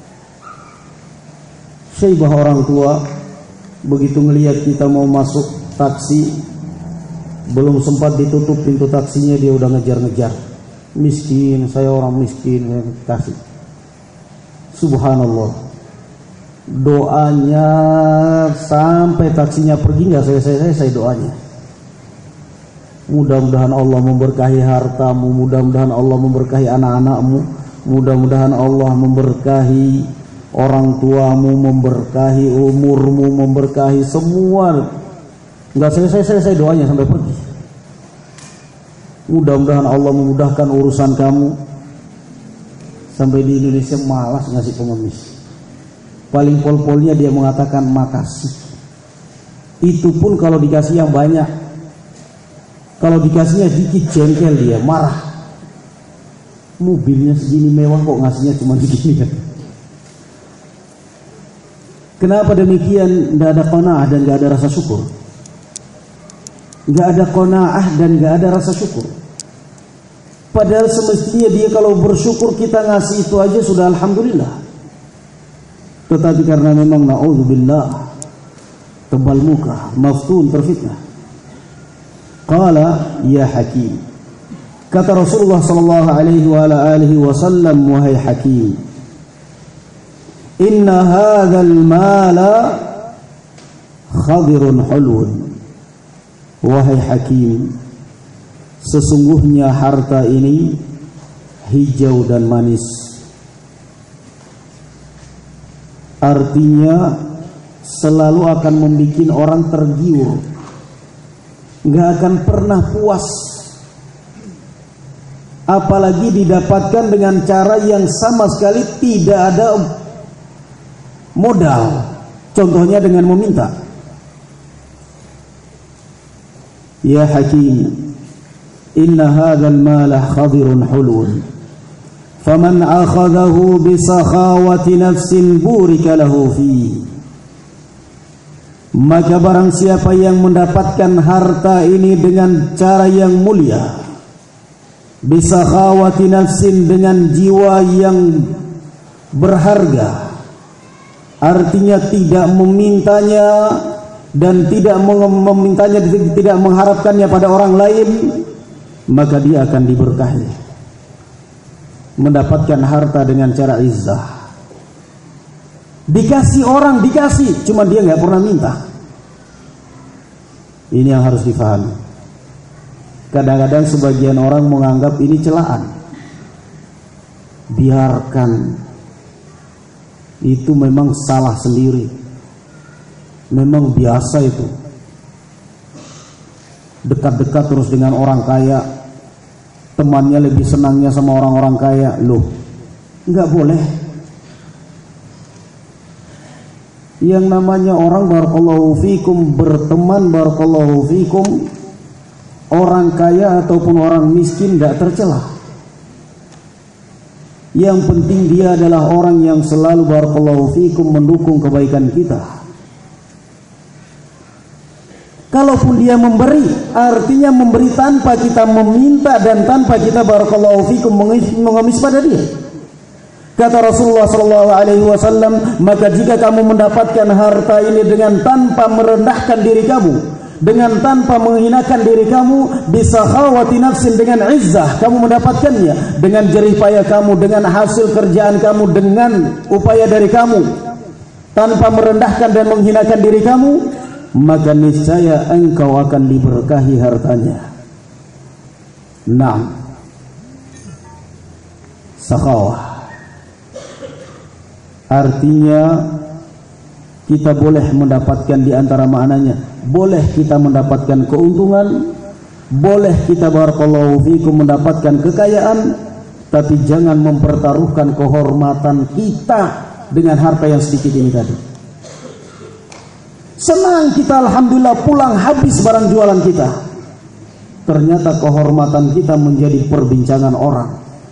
Syaibah orang tua begitu ngelihat kita mau masuk taksi, belum sempat ditutup pintu taksinya dia udah ngejar-ngejar. Miskin, saya orang miskin, saya kasih. Subhanallah. Doanya sampai taksinya pergi nggak selesai doanya. Mudah-mudahan Allah memberkahi hartamu, mudah-mudahan Allah memberkahi anak-anakmu, mudah-mudahan Allah memberkahi orang tuamu, memberkahi umurmu, memberkahi semua. Nggak selesai doanya sampai pergi. Mudah-mudahan Allah memudahkan urusan kamu. Sampai di Indonesia malas ngasih pengemis. Paling pol-polnya dia mengatakan makasih. Itu pun kalau dikasih yang banyak. Kalau dikasihnya dikit jengkel dia, marah. Mobilnya segini mewah kok ngasihnya cuma segini kan. Kenapa demikian? Tidak ada qanaah dan tidak ada rasa syukur. Tidak ada qanaah dan tidak ada rasa syukur. Padahal semestinya dia kalau bersyukur kita ngasih itu aja sudah alhamdulillah. Tetapi karena memang na'udzubillah, tebal muka, maftun, terfitnah. Qala ya Hakim. Kata Rasulullah sallallahu alaihi wasallam, wahai Hakim, inna hadzal mala khadirun hulun. Wahai Hakim, sesungguhnya harta ini hijau dan manis. Artinya selalu akan membuat orang tergiur, nggak akan pernah puas, apalagi didapatkan dengan cara yang sama sekali tidak ada modal. Contohnya dengan meminta. Ya Hakim, inna hadzal mala khadirun hulun, faman akhadahu bisakhawati nafsin burika lahu fi. Maka barang siapa yang mendapatkan harta ini dengan cara yang mulia, bisakhawati nafsin, dengan jiwa yang berharga, artinya tidak memintanya dan tidak memintanya, tidak mengharapkannya pada orang lain, maka dia akan diberkahi, mendapatkan harta dengan cara izzah. Dikasih orang, dikasih, cuma dia nggak pernah minta. Ini yang harus difahami. Kadang-kadang sebagian orang menganggap ini celaan. Biarkan, itu memang salah sendiri. Memang biasa itu, dekat-dekat terus dengan orang kaya, temannya lebih senangnya sama orang-orang kaya. Loh, nggak boleh. Yang namanya orang barakallahu fikum berteman, barakallahu fikum, orang kaya ataupun orang miskin nggak tercela. Yang penting dia adalah orang yang selalu barakallahu fikum mendukung kebaikan kita. Kalaupun dia memberi, artinya memberi tanpa kita meminta dan tanpa kita barakallahu fikum mengemis pada dia. Kata Rasulullah sallallahu alaihi wasallam, maka jika kamu mendapatkan harta ini dengan tanpa merendahkan diri kamu, dengan tanpa menghinakan diri kamu, bisakhawati nafsin, dengan izzah kamu mendapatkannya, dengan jerih payah kamu, dengan hasil kerjaan kamu, dengan upaya dari kamu, tanpa merendahkan dan menghinakan diri kamu, maka niscaya engkau akan diberkahi hartanya. Naam, sakhawah artinya kita boleh mendapatkan, di antara maknanya boleh kita mendapatkan keuntungan, boleh kita barakallahu fikum mendapatkan kekayaan, tapi jangan mempertaruhkan kehormatan kita dengan harta yang sedikit ini tadi. Senang kita alhamdulillah pulang habis barang jualan kita, ternyata kehormatan kita menjadi perbincangan orang.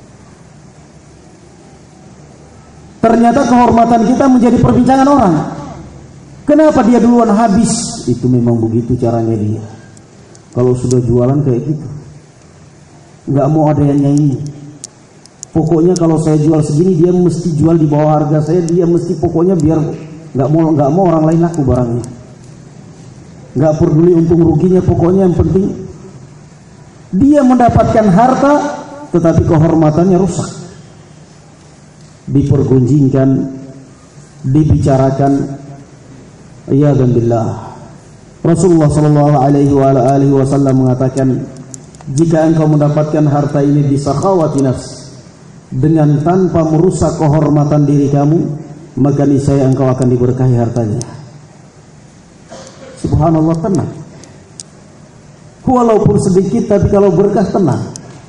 Ternyata kehormatan kita menjadi perbincangan orang. Kenapa dia duluan habis? Itu memang begitu caranya dia. Kalau sudah jualan kayak gitu, nggak mau ada yang nyanyi. Pokoknya kalau saya jual segini, dia mesti jual di bawah harga saya. Dia mesti pokoknya biar nggak mau orang lain laku barangnya. Nggak peduli untung ruginya, pokoknya yang penting dia mendapatkan harta, tetapi kehormatannya rusak, dipergunjingkan, dibicarakan. Ya dan billah. Rasulullah sallallahu alaihi wasallam mengatakan, jika engkau mendapatkan harta ini bisakhawati nafs, dengan tanpa merusak kehormatan diri kamu, maka niscaya engkau akan diberkahi hartanya. Subhanallah, tenang. Walaupun sedikit, tapi kalau berkah tenang.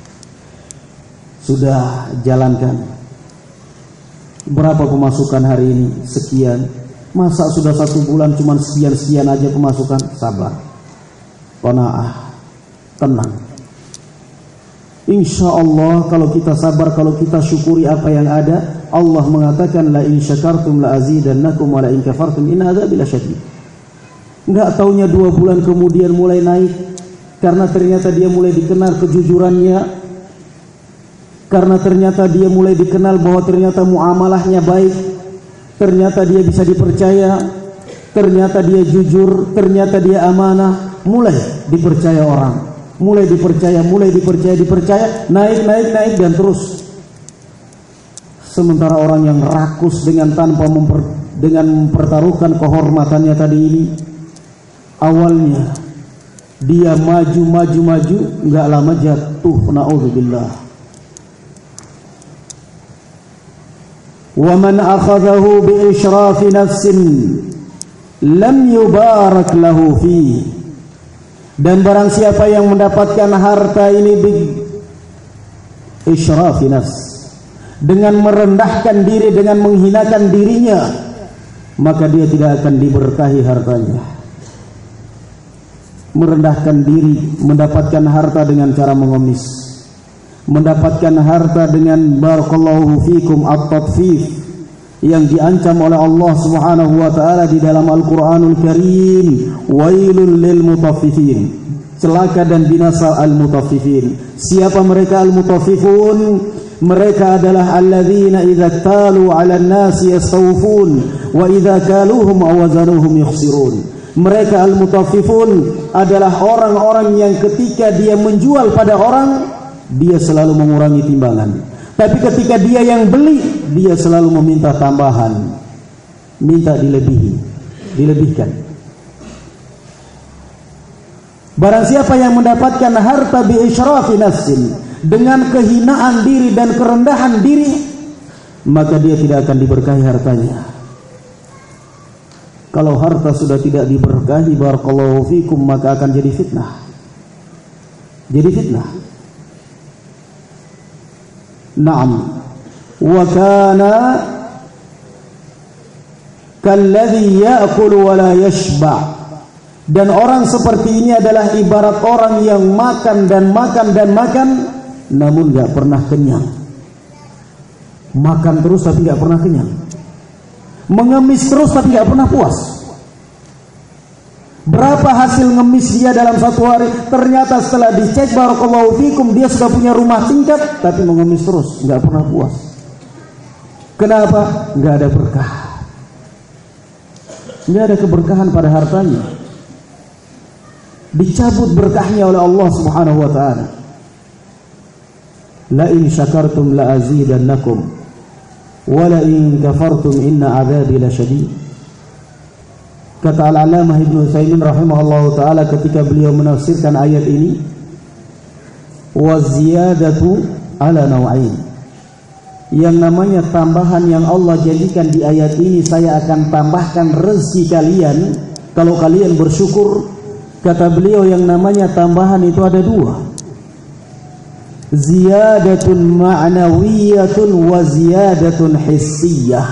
Sudah jalankan. Berapa pemasukan hari ini? Sekian. Masa sudah 1 bulan cuma sekian-sekian aja pemasukan? Sabar, qanaah, tenang. Insya Allah kalau kita sabar, kalau kita syukuri apa yang ada, Allah mengatakan la in syakartum la azidannakum wa la in kafartum in adzabi lasyadid. Enggak taunya 2 bulan kemudian mulai naik, karena ternyata dia mulai dikenal kejujurannya, karena ternyata dia mulai dikenal bahwa ternyata muamalahnya baik, ternyata dia bisa dipercaya, ternyata dia jujur, ternyata dia amanah, mulai dipercaya orang, mulai dipercaya, naik dan terus. Sementara orang yang rakus dengan tanpa mempertaruhkan kehormatannya tadi ini, awalnya dia maju, enggak lama jatuh, naudzubillah. Wa man akhadahu bi israfi nafsin lam yubarak lahu fi. Dan barang siapa yang mendapatkan harta ini bi israfi nafs, dengan merendahkan diri, dengan menghinakan dirinya, maka dia tidak akan diberkahi hartanya. Merendahkan diri, mendapatkan harta dengan cara mengemis, mendapatkan harta dengan barakallahu fikum at-tatfif yang diancam oleh Allah Subhanahu wa taala di dalam Al-Qur'anul Karim, wailul lil mutaffifin, celaka dan binasa al-mutaffifin. Siapa mereka al-mutaffifun? Mereka adalah alladzina idza talu 'alan nasi yastawfun wa idza kaluhum aw wazanuhum yukhsirun. Mereka al-mutaffifun adalah orang-orang yang ketika dia menjual pada orang, dia selalu mengurangi timbangan. Tapi ketika dia yang beli, dia selalu meminta tambahan, minta dilebihkan. Barang siapa yang mendapatkan harta bi isyrafi nafsin, dengan kehinaan diri dan kerendahan diri, maka dia tidak akan diberkahi hartanya. Kalau harta sudah tidak diberkahi, barakallahu fikum, maka akan jadi fitnah. Jadi fitnah. Naam. Wa kana kalladhi ya'kulu wa la yashba'. Dan orang seperti ini adalah ibarat orang yang makan dan makan dan makan, namun gak pernah kenyang. Makan terus tapi gak pernah kenyang. Mengemis terus tapi gak pernah puas. Berapa hasil ngemis dia dalam satu hari? Ternyata setelah dicek, barakallahu fikum, dia sudah punya rumah tingkat, tapi mengemis terus, gak pernah puas. Kenapa? Gak ada berkah. Gak ada keberkahan pada hartanya. Dicabut berkahnya oleh Allah Subhanahu wa ta'ala. La in syakartum la azidannakum wa la in kafartum inna azabi lasyadid. Kata Al-Allamah Ibnu Utsaimin rahimahullahu taala ketika beliau menafsirkan ayat ini, wa ziyadatu ala naw'ain. Yang namanya tambahan yang Allah jadikan di ayat ini, saya akan tambahkan rezeki kalian kalau kalian bersyukur. Kata beliau yang namanya tambahan itu ada dua. Ziyadatun ma'nawiyatun wa ziyadatun hissiyah.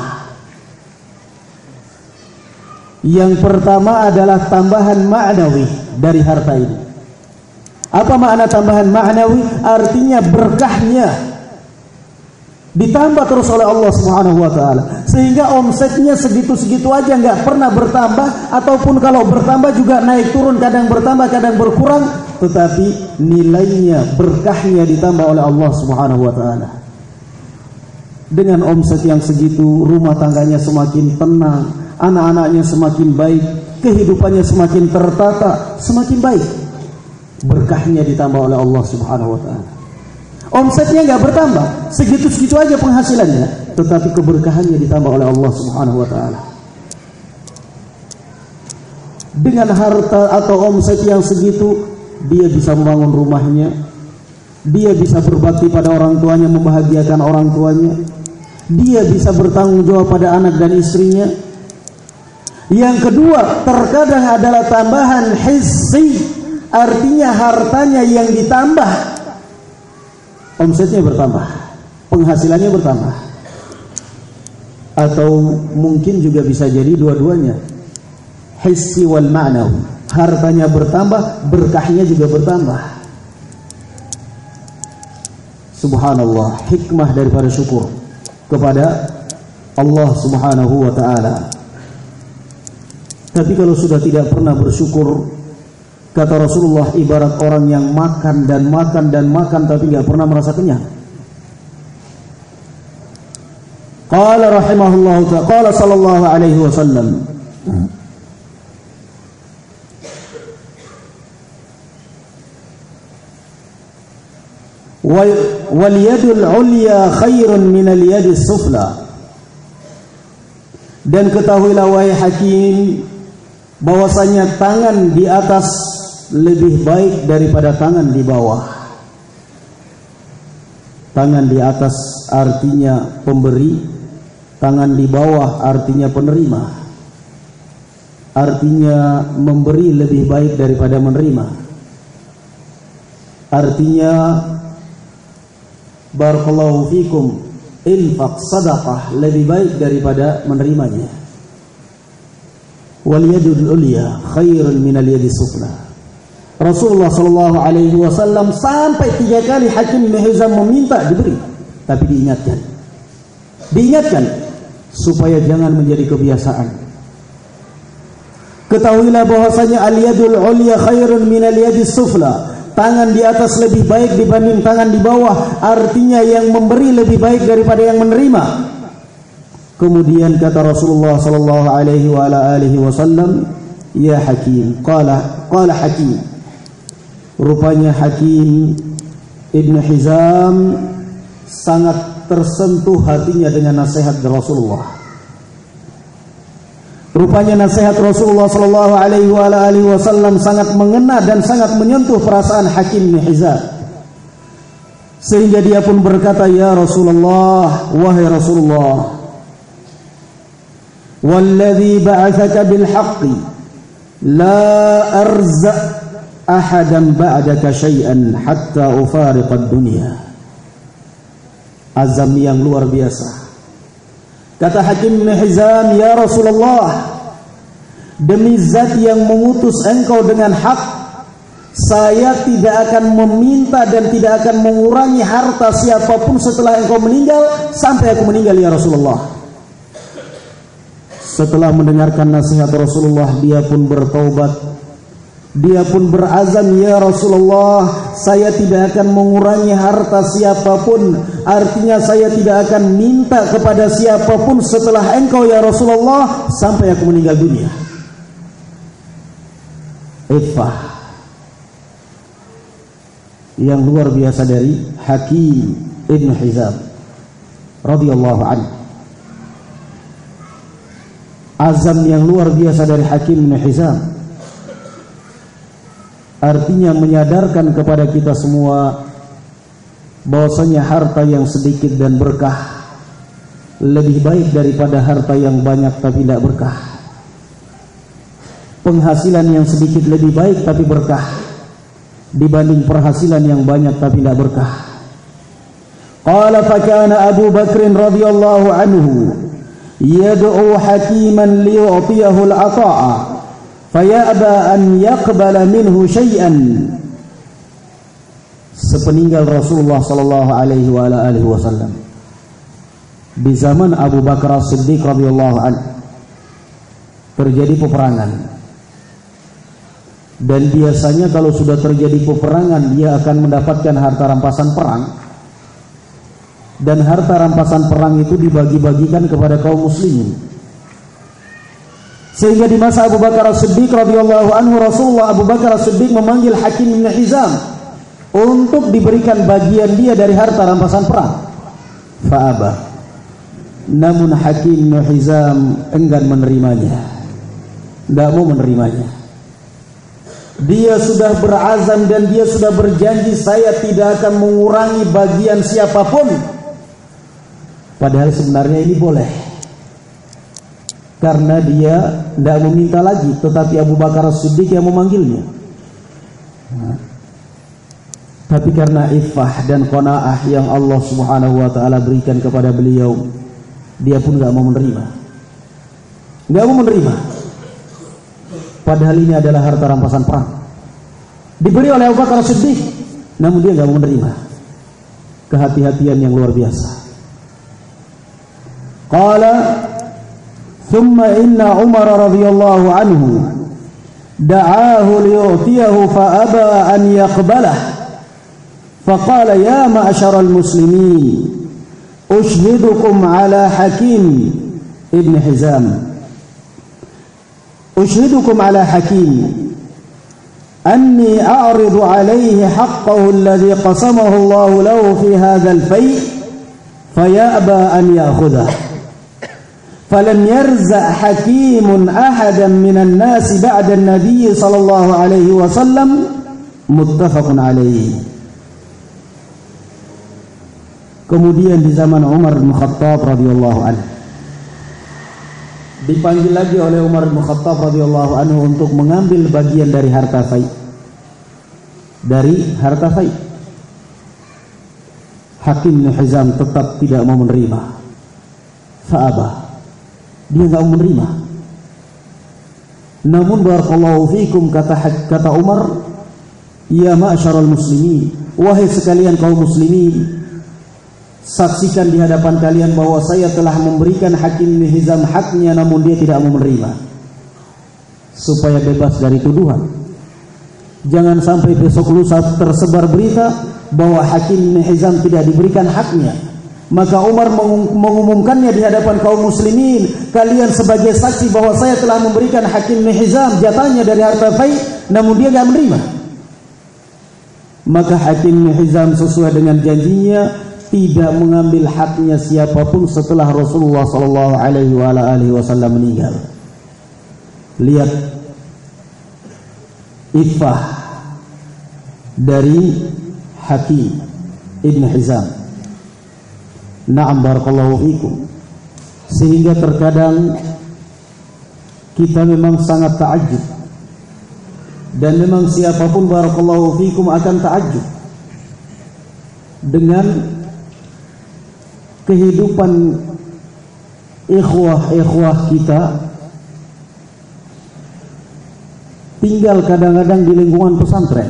Yang pertama adalah tambahan ma'nawi dari harta ini. Apa makna tambahan ma'nawi? Artinya berkahnya ditambah terus oleh Allah Subhanahu wa taala, sehingga omsetnya segitu-segitu aja, nggak pernah bertambah, ataupun kalau bertambah juga naik turun, kadang bertambah kadang berkurang, tetapi nilainya, berkahnya ditambah oleh Allah Subhanahu wa taala. Dengan omset yang segitu, rumah tangganya semakin tenang, anak-anaknya semakin baik, kehidupannya semakin tertata, semakin baik. Berkahnya ditambah oleh Allah Subhanahu wa taala. Omsetnya nggak bertambah, segitu-segitu aja penghasilannya, tetapi keberkahannya ditambah oleh Allah Subhanahu wa taala. Dengan harta atau omset yang segitu, dia bisa membangun rumahnya, dia bisa berbakti pada orang tuanya, membahagiakan orang tuanya, dia bisa bertanggung jawab pada anak dan istrinya. Yang kedua, terkadang adalah tambahan hissi, artinya hartanya yang ditambah, omsetnya bertambah, penghasilannya bertambah. Atau mungkin juga bisa jadi dua-duanya, hissi wal ma'nawi. Hartanya bertambah, berkahnya juga bertambah. Subhanallah, hikmah daripada syukur kepada Allah Subhanahu wa ta'ala. Tapi kalau sudah tidak pernah bersyukur, kata Rasulullah, ibarat orang yang makan dan makan dan makan tapi tidak pernah merasa kenyang. Qala rahimahullah ta'ala, qala sallallahu alaihi wasallam, wal yadul ulya khairun minal yadis sufla. Dan ketahuilah wahai hakim, bahwasanya tangan di atas lebih baik daripada tangan di bawah. Tangan di atas artinya pemberi, tangan di bawah artinya penerima. Artinya memberi lebih baik daripada menerima. Artinya barakallahu fikum, infaq sadaqah lebih baik daripada menerimanya. Wal yadul ulya khairun minal yadis sufla. Rasulullah sallallahu alaihi wasallam sampai 3 kali Hakim bin Hizam meminta diberi, tapi diingatkan supaya jangan menjadi kebiasaan. Ketahuilah bahwasanya al-yadul ulya khairun min al-yadis sufla. Tangan di atas lebih baik dibanding tangan di bawah. Artinya yang memberi lebih baik daripada yang menerima. Kemudian kata Rasulullah sallallahu alaihi wa ala alihi wasallam, "Ya Hakim." Qala Hakim. Rupanya Hakim Ibn Hizam sangat tersentuh hatinya dengan nasihat Rasulullah. Rupanya nasihat Rasulullah sallallahu alaihi wa ala alihi wasallam sangat mengena dan sangat menyentuh perasaan Hakim bin Hizam. Sehingga dia pun berkata, "Ya Rasulullah, wahai Rasulullah, walladzi ba'atsaka bil haqqi la arza ahadan ba'daka syai'an hatta ufariqa ad-dunya." Azam yang luar biasa. Kata Hakim bin Hizam, "Ya Rasulullah, demi zat yang mengutus engkau dengan hak, saya tidak akan meminta dan tidak akan mengurangi harta siapapun setelah engkau meninggal sampai aku meninggal, ya Rasulullah." Setelah mendengarkan nasihat Rasulullah, dia pun bertaubat. Dia pun berazam, "Ya Rasulullah, saya tidak akan mengurangi harta siapapun. Artinya saya tidak akan minta kepada siapapun setelah engkau, ya Rasulullah, sampai aku meninggal dunia." Iffah yang luar biasa dari Hakim Ibn Hizam radhiyallahu anhu. Azam yang luar biasa dari Hakim Ibn Hizam. Artinya menyadarkan kepada kita semua bahwasanya harta yang sedikit dan berkah lebih baik daripada harta yang banyak tapi tidak berkah. Penghasilan yang sedikit lebih baik tapi berkah dibanding penghasilan yang banyak tapi tidak berkah. Qala fa kana Abu Bakr radhiyallahu anhu yad'u hakiman liyu'tiyahu al-'ata'a fayaba an yaqbala minhu syai'an. Sepeninggal Rasulullah sallallahu alaihi wa ala alihi wasallam, di zaman Abu Bakar As-Siddiq radhiyallahu anhu, terjadi peperangan. Dan biasanya kalau sudah terjadi peperangan, dia akan mendapatkan harta rampasan perang. Dan harta rampasan perang itu dibagi-bagikan kepada kaum muslimin. Sehingga di masa Abu Bakar As-Siddiq radhiyallahu anhu, Rasulullah Abu Bakar As-Siddiq memanggil Hakim bin Hizam untuk diberikan bagian dia dari harta rampasan perang. Fa'aba. Namun Hakim bin Hizam enggan menerimanya. Tidak mau menerimanya. Dia sudah berazam dan dia sudah berjanji, "Saya tidak akan mengurangi bagian siapapun." Padahal sebenarnya ini boleh, karena dia tidak meminta lagi, tetapi Abu Bakar As-Siddiq yang memanggilnya. Tapi karena iffah dan qanaah yang Allah Subhanahu wa taala berikan kepada beliau, dia pun enggak mau menerima. Enggak mau menerima. Padahal ini adalah harta rampasan perang. Diberi oleh Abu Bakar As-Siddiq, namun dia enggak mau menerima. Kehati-hatian yang luar biasa. Qala ثم إن عمر رضي الله عنه دعاه ليعطيه فأبى أن يقبله فقال يا معشر المسلمين أشهدكم على حكيم ابن حزام أشهدكم على حكيم أني أعرض عليه حقه الذي قسمه الله له في هذا الفيء فيأبى أن يأخذه فلم يرزق حكيم أحدا من الناس بعد النبي صلى الله عليه وسلم متفق عليه. Kemudian di zaman Umar bin Khattab radhiyallahu anhu, dipanggil lagi oleh Umar bin Khattab radhiyallahu anhu untuk mengambil bagian dari harta fai. Hakim bin Hizam tetap tidak mau menerima. Fa'abah. Dia enggak mau menerima. Namun barakallahu fikum, kata Umar, Ya ma'syarul muslimin, wahai sekalian kaum muslimin, saksikan di hadapan kalian bahwa saya telah memberikan Hakim bin Hizam haknya, namun dia tidak mau menerima, supaya bebas dari tuduhan. Jangan sampai besok lusa tersebar berita bahwa Hakim bin Hizam tidak diberikan haknya. Maka Umar mengumumkannya di hadapan kaum muslimin, kalian sebagai saksi bahwa saya telah memberikan Hakim bin Hizam jatahnya dari harta fai, namun dia tidak menerima. Maka Hakim bin Hizam sesuai dengan janjinya tidak mengambil haknya siapapun setelah Rasulullah sallallahu alaihi wasallam meninggal. Lihat iffah dari Hakim Ibn Hizam. Na'am barakallahu fikum. Sehingga terkadang kita memang sangat ta'ajub, dan memang siapapun barakallahu fikum akan ta'ajub dengan kehidupan ikhwah kita tinggal kadang-kadang di lingkungan pesantren.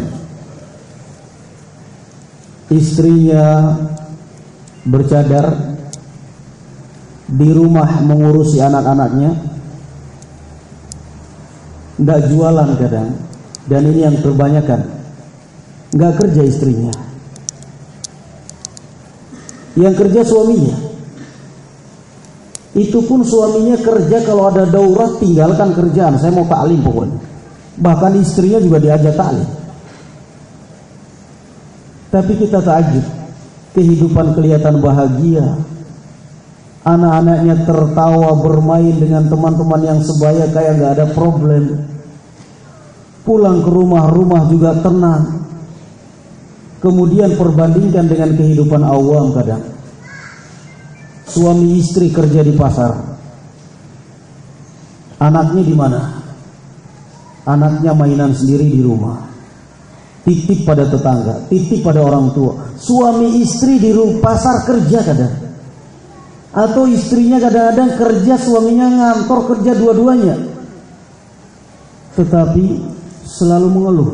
Istrinya bercadar, di rumah mengurusi anak-anaknya, nggak jualan kadang, dan ini yang kebanyakan, nggak kerja istrinya, yang kerja suaminya. Itu pun suaminya kerja kalau ada daurah tinggalkan kerjaan, saya mau taklim pokoknya. Bahkan istrinya juga diajak taklim. Tapi kita takjub, kehidupan kelihatan bahagia, anak-anaknya tertawa bermain dengan teman-teman yang sebaya kayak gak ada problem. Pulang ke rumah juga tenang. Kemudian perbandingkan dengan kehidupan awam kadang. Suami istri kerja di pasar, anaknya di mana? Anaknya mainan sendiri di rumah, titip pada tetangga, titip pada orang tua. Suami istri di pasar kerja kadang, atau istrinya kadang-kadang kerja, suaminya ngantor kerja, dua-duanya. Tetapi selalu mengeluh,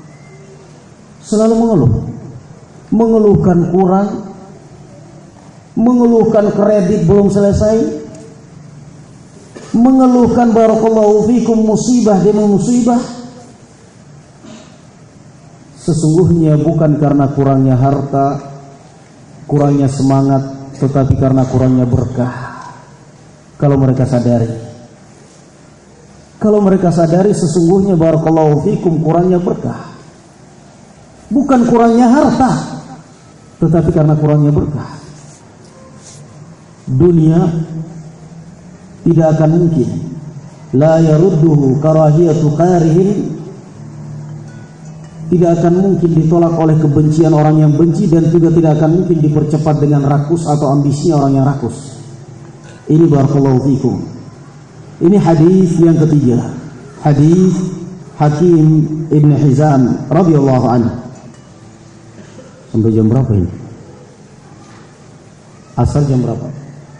mengeluhkan kurang, mengeluhkan kredit belum selesai, mengeluhkan barakallahu fikum musibah demi musibah. Sesungguhnya bukan karena kurangnya harta, kurangnya semangat, tetapi karena kurangnya berkah. Kalau mereka sadari sesungguhnya barakallahu fikum kurangnya berkah, bukan kurangnya harta, tetapi karena kurangnya berkah. Dunia tidak akan mungkin, la yarudduhu karahiyatu qarihin, tidak akan mungkin ditolak oleh kebencian orang yang benci, dan juga tidak akan mungkin dipercepat dengan rakus atau ambisinya orang yang rakus. Ini barakallahu fikum. Ini hadis yang ketiga, hadis Hakim Ibn Hizam radhiyallahu anhu. Sampai jam berapa ini? Asal jam berapa?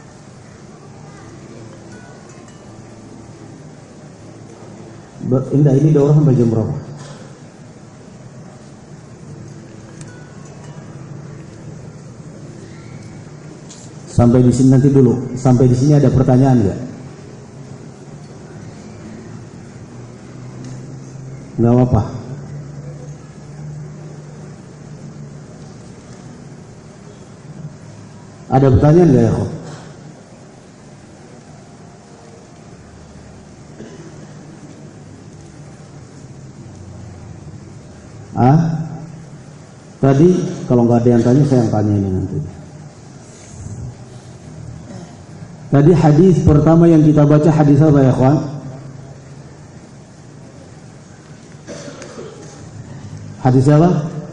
Indah, ini daurah sampai jam berapa? Sampai di sini nanti dulu. Sampai di sini ada pertanyaan enggak? Enggak apa-apa. Ada pertanyaan enggak ya, Kok? Tadi kalau nggak ada yang tanya, saya yang tanya ini nanti. Tadi hadis pertama yang kita baca hadis apa ya, kawan? Hadis apa?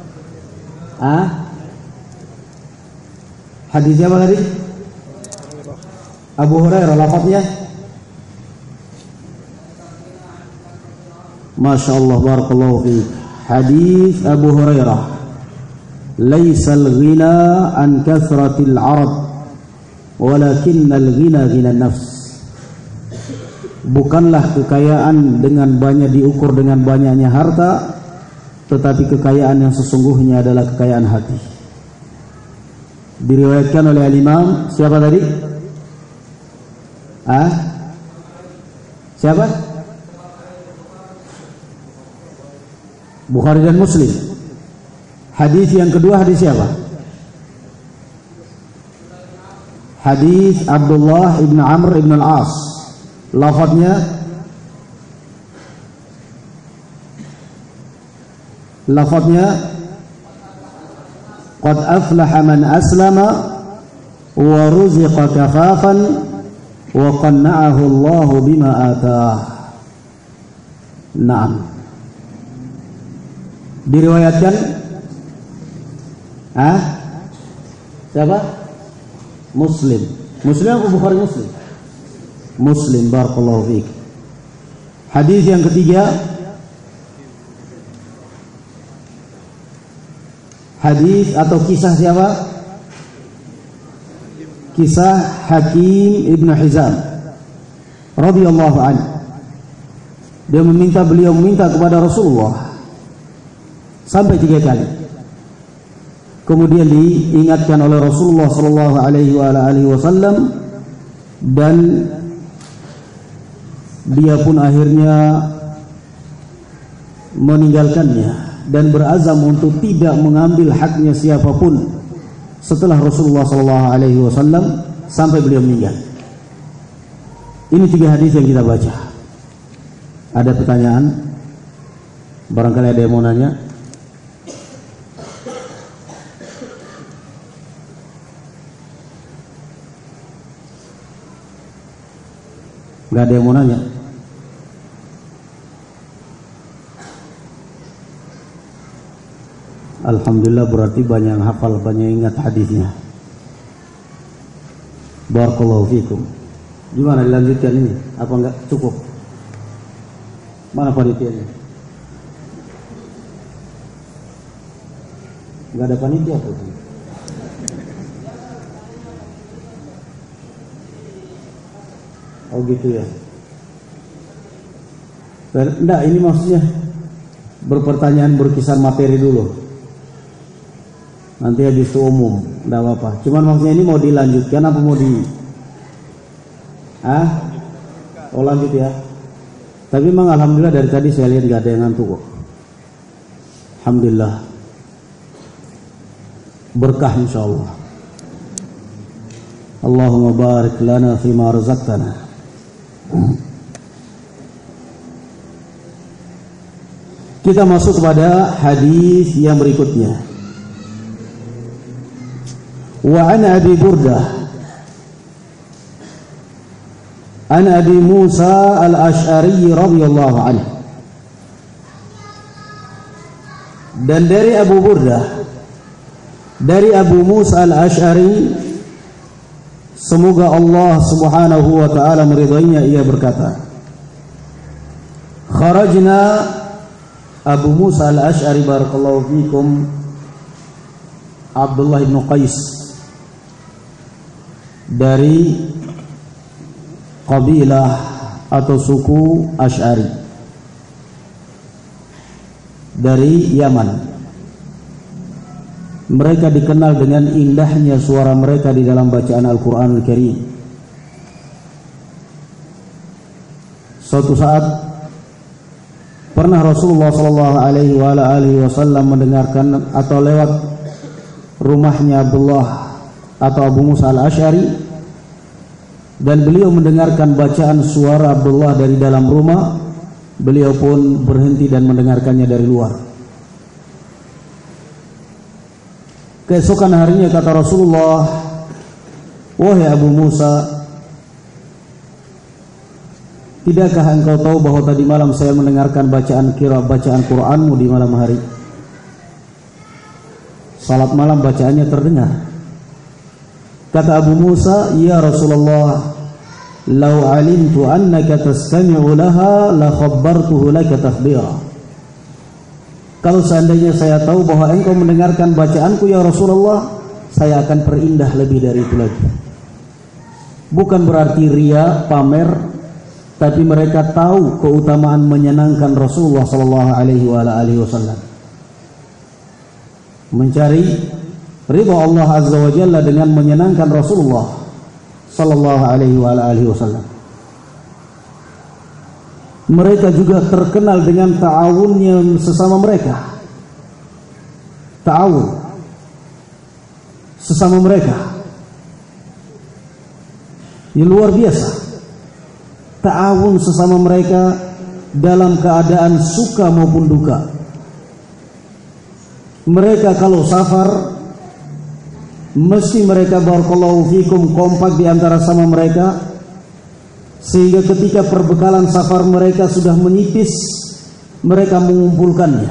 Hadis apa tadi? Abu Hurairah, lafadznya? Masya Allah, barakallahu fiik. Hadis Abu Hurairah. Laisal ghina an kathratil arad, walakinnal ghina ghinan nafs. Bukanlah kekayaan dengan banyak diukur dengan banyaknya harta, tetapi kekayaan yang sesungguhnya adalah kekayaan hati. Diriwayatkan oleh Imam siapa tadi? Siapa? Bukhari dan Muslim. Hadis yang kedua hadis siapa? Hadis Abdullah ibn Amr ibn al-As. Lafadznya qad aflaha man aslama wa ruziqa kafafan wa qanna'ahu Allah bima atah. Naam. Diriwayatkan siapa? Muslim. Muslim atau Bukhari Muslim? Muslim, barakallahu fiik. Hadis yang ketiga, hadis atau kisah siapa? Kisah Hakim ibn Hizam radhiyallahu anhu. Beliau meminta kepada Rasulullah sampai 3 kali. Kemudian diingatkan oleh Rasulullah sallallahu alaihi wasallam dan dia pun akhirnya meninggalkannya dan berazam untuk tidak mengambil haknya siapapun setelah Rasulullah sallallahu alaihi wasallam sampai beliau meninggal. Ini 3 hadis yang kita baca. Ada pertanyaan? Barangkali ada yang mau nanya? Gak ada yang mau nanya? Alhamdulillah, berarti banyak yang hafal, banyak yang ingat hadisnya. Barakallahu fikum. Gimana dilanjutkan ini? Apa enggak cukup? Mana panitianya? Enggak ada panitia apa itu? Oh gitu ya. Enggak, ini maksudnya berpertanyaan berkisar materi dulu. Nanti habis itu umum, enggak apa-apa. Cuman maksudnya ini mau dilanjutkan apa mau di Oh lanjut ya. Tapi memang alhamdulillah dari tadi saya lihat enggak ada yang ngantuk kok. Alhamdulillah. Berkah insyaallah. Allahumma barik lana fima razaqtana. Kita masuk kepada hadis yang berikutnya. Wa an Abi Burdah an Abi Musa al-Ash'ari radhiyallahu anhu. Dan dari Abu Burdah, dari Abu Musa al-Ash'ari, semoga Allah subhanahu wa ta'ala meridainya, ia berkata, kharajna, Abu Musa al-Ash'ari barakallahu fikum, Abdullah ibn Qais, dari kabilah atau suku Ash'ari dari Yaman. Mereka dikenal dengan indahnya suara mereka di dalam bacaan Al-Quran Al-Karim. Suatu saat pernah Rasulullah SAW mendengarkan atau lewat rumahnya Abdullah atau Abu Musa al-Ash'ari, dan beliau mendengarkan bacaan suara Abdullah dari dalam rumah. Beliau pun berhenti dan mendengarkannya dari luar. Keesokan harinya kata Rasulullah, wahai Abu Musa, tidakkah engkau tahu bahwa tadi malam saya mendengarkan bacaan Qur'anmu di malam hari? Salat malam bacaannya terdengar. Kata Abu Musa, ya Rasulullah, lau alimtu annaka tastami'u laha la khabbartuhu laka takhbira. Kalau seandainya saya tahu bahwa engkau mendengarkan bacaanku ya Rasulullah, saya akan perindah lebih dari itu lagi. Bukan berarti ria, pamer, tapi mereka tahu keutamaan menyenangkan Rasulullah sallallahu alaihi wasallam. mencari ridha Allah Azza wa Jalla dengan menyenangkan Rasulullah sallallahu alaihi wasallam. Mereka juga terkenal dengan ta'awunnya sesama mereka. Ta'awun sesama mereka. Ini luar biasa. Ta'awun sesama mereka dalam keadaan suka maupun duka. Mereka kalau safar mesti mereka barakallahu fikum kompak di antara sama mereka, sehingga ketika perbekalan safar mereka sudah menipis, mereka mengumpulkannya.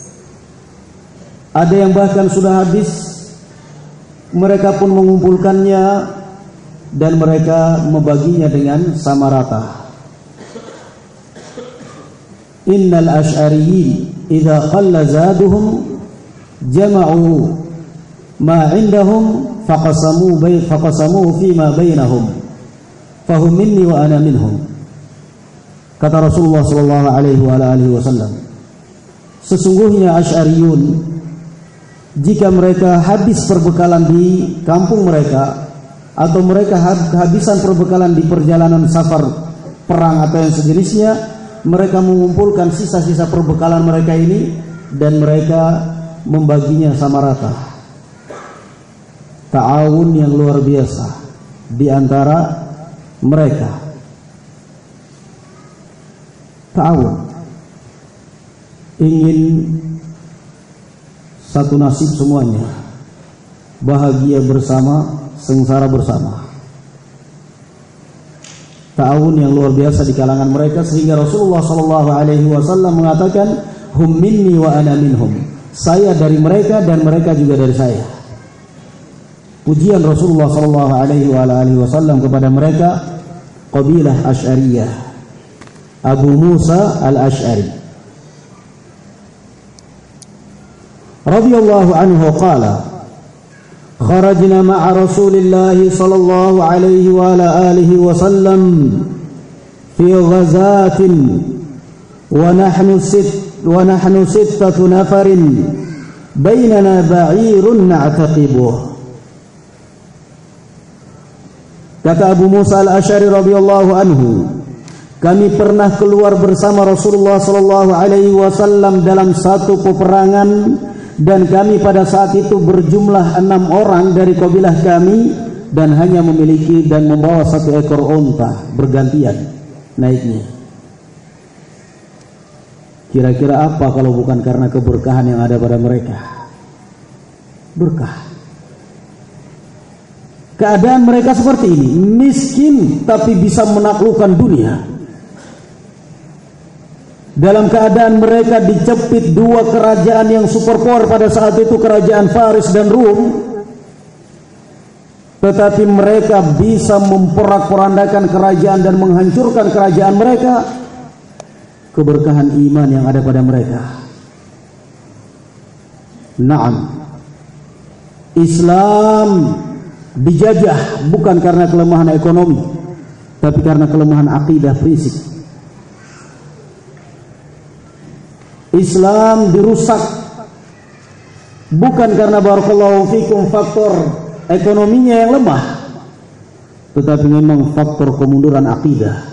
Ada yang bahkan sudah habis, mereka pun mengumpulkannya dan mereka membaginya dengan sama rata. Innal asy'ariyyin idza qalla zaduhum jama'u ma 'indahum faqasamu fima bainahum fahum minni wa ana minhum. Kata Rasulullah sallallahu alaihi wasallam, sesungguhnya Asy'ariyun jika mereka habis perbekalan di kampung mereka atau mereka kehabisan perbekalan di perjalanan safar perang atau yang sejenisnya, mereka mengumpulkan sisa-sisa perbekalan mereka ini dan mereka membaginya sama rata. Ta'awun yang luar biasa di antara mereka. Ta'awun, ingin satu nasib semuanya, bahagia bersama, sengsara bersama. Ta'awun yang luar biasa di kalangan mereka, sehingga Rasulullah SAW mengatakan, hum minni wa ana minhum, saya dari mereka dan mereka juga dari saya. Pujian Rasulullah SAW kepada mereka, qabilah Asy'ariyah, Abu Musa al-Asy'ari radhiyallahu anhu qala, kharajna ma'a Rasulillahi sallallahu alaihi wa ala alihi wa sallam fi ghazatin wa nahnu sittatu nafarin bainana ba'irun na'taqibuh. Kata Abu Musa al-Asy'ari radhiyallahu anhu, kami pernah keluar bersama Rasulullah sallallahu alaihi wasallam dalam satu peperangan, dan kami pada saat itu berjumlah 6 orang dari kabilah kami dan hanya memiliki dan membawa 1 ekor unta bergantian naiknya. Kira-kira apa kalau bukan karena keberkahan yang ada pada mereka? Berkah. Keadaan mereka seperti ini, miskin tapi bisa menaklukkan dunia. Dalam keadaan mereka dicepit 2 kerajaan yang superpower pada saat itu, kerajaan Faris dan Rum, tetapi mereka bisa memporak-porandakan kerajaan dan menghancurkan kerajaan mereka. Keberkahan iman yang ada pada mereka. Naam, Islam dijajah bukan karena kelemahan ekonomi, tapi karena kelemahan akidah, prinsip. Islam dirusak bukan karena barakallahu fikum faktor ekonominya yang lemah, tetapi memang faktor kemunduran akidah.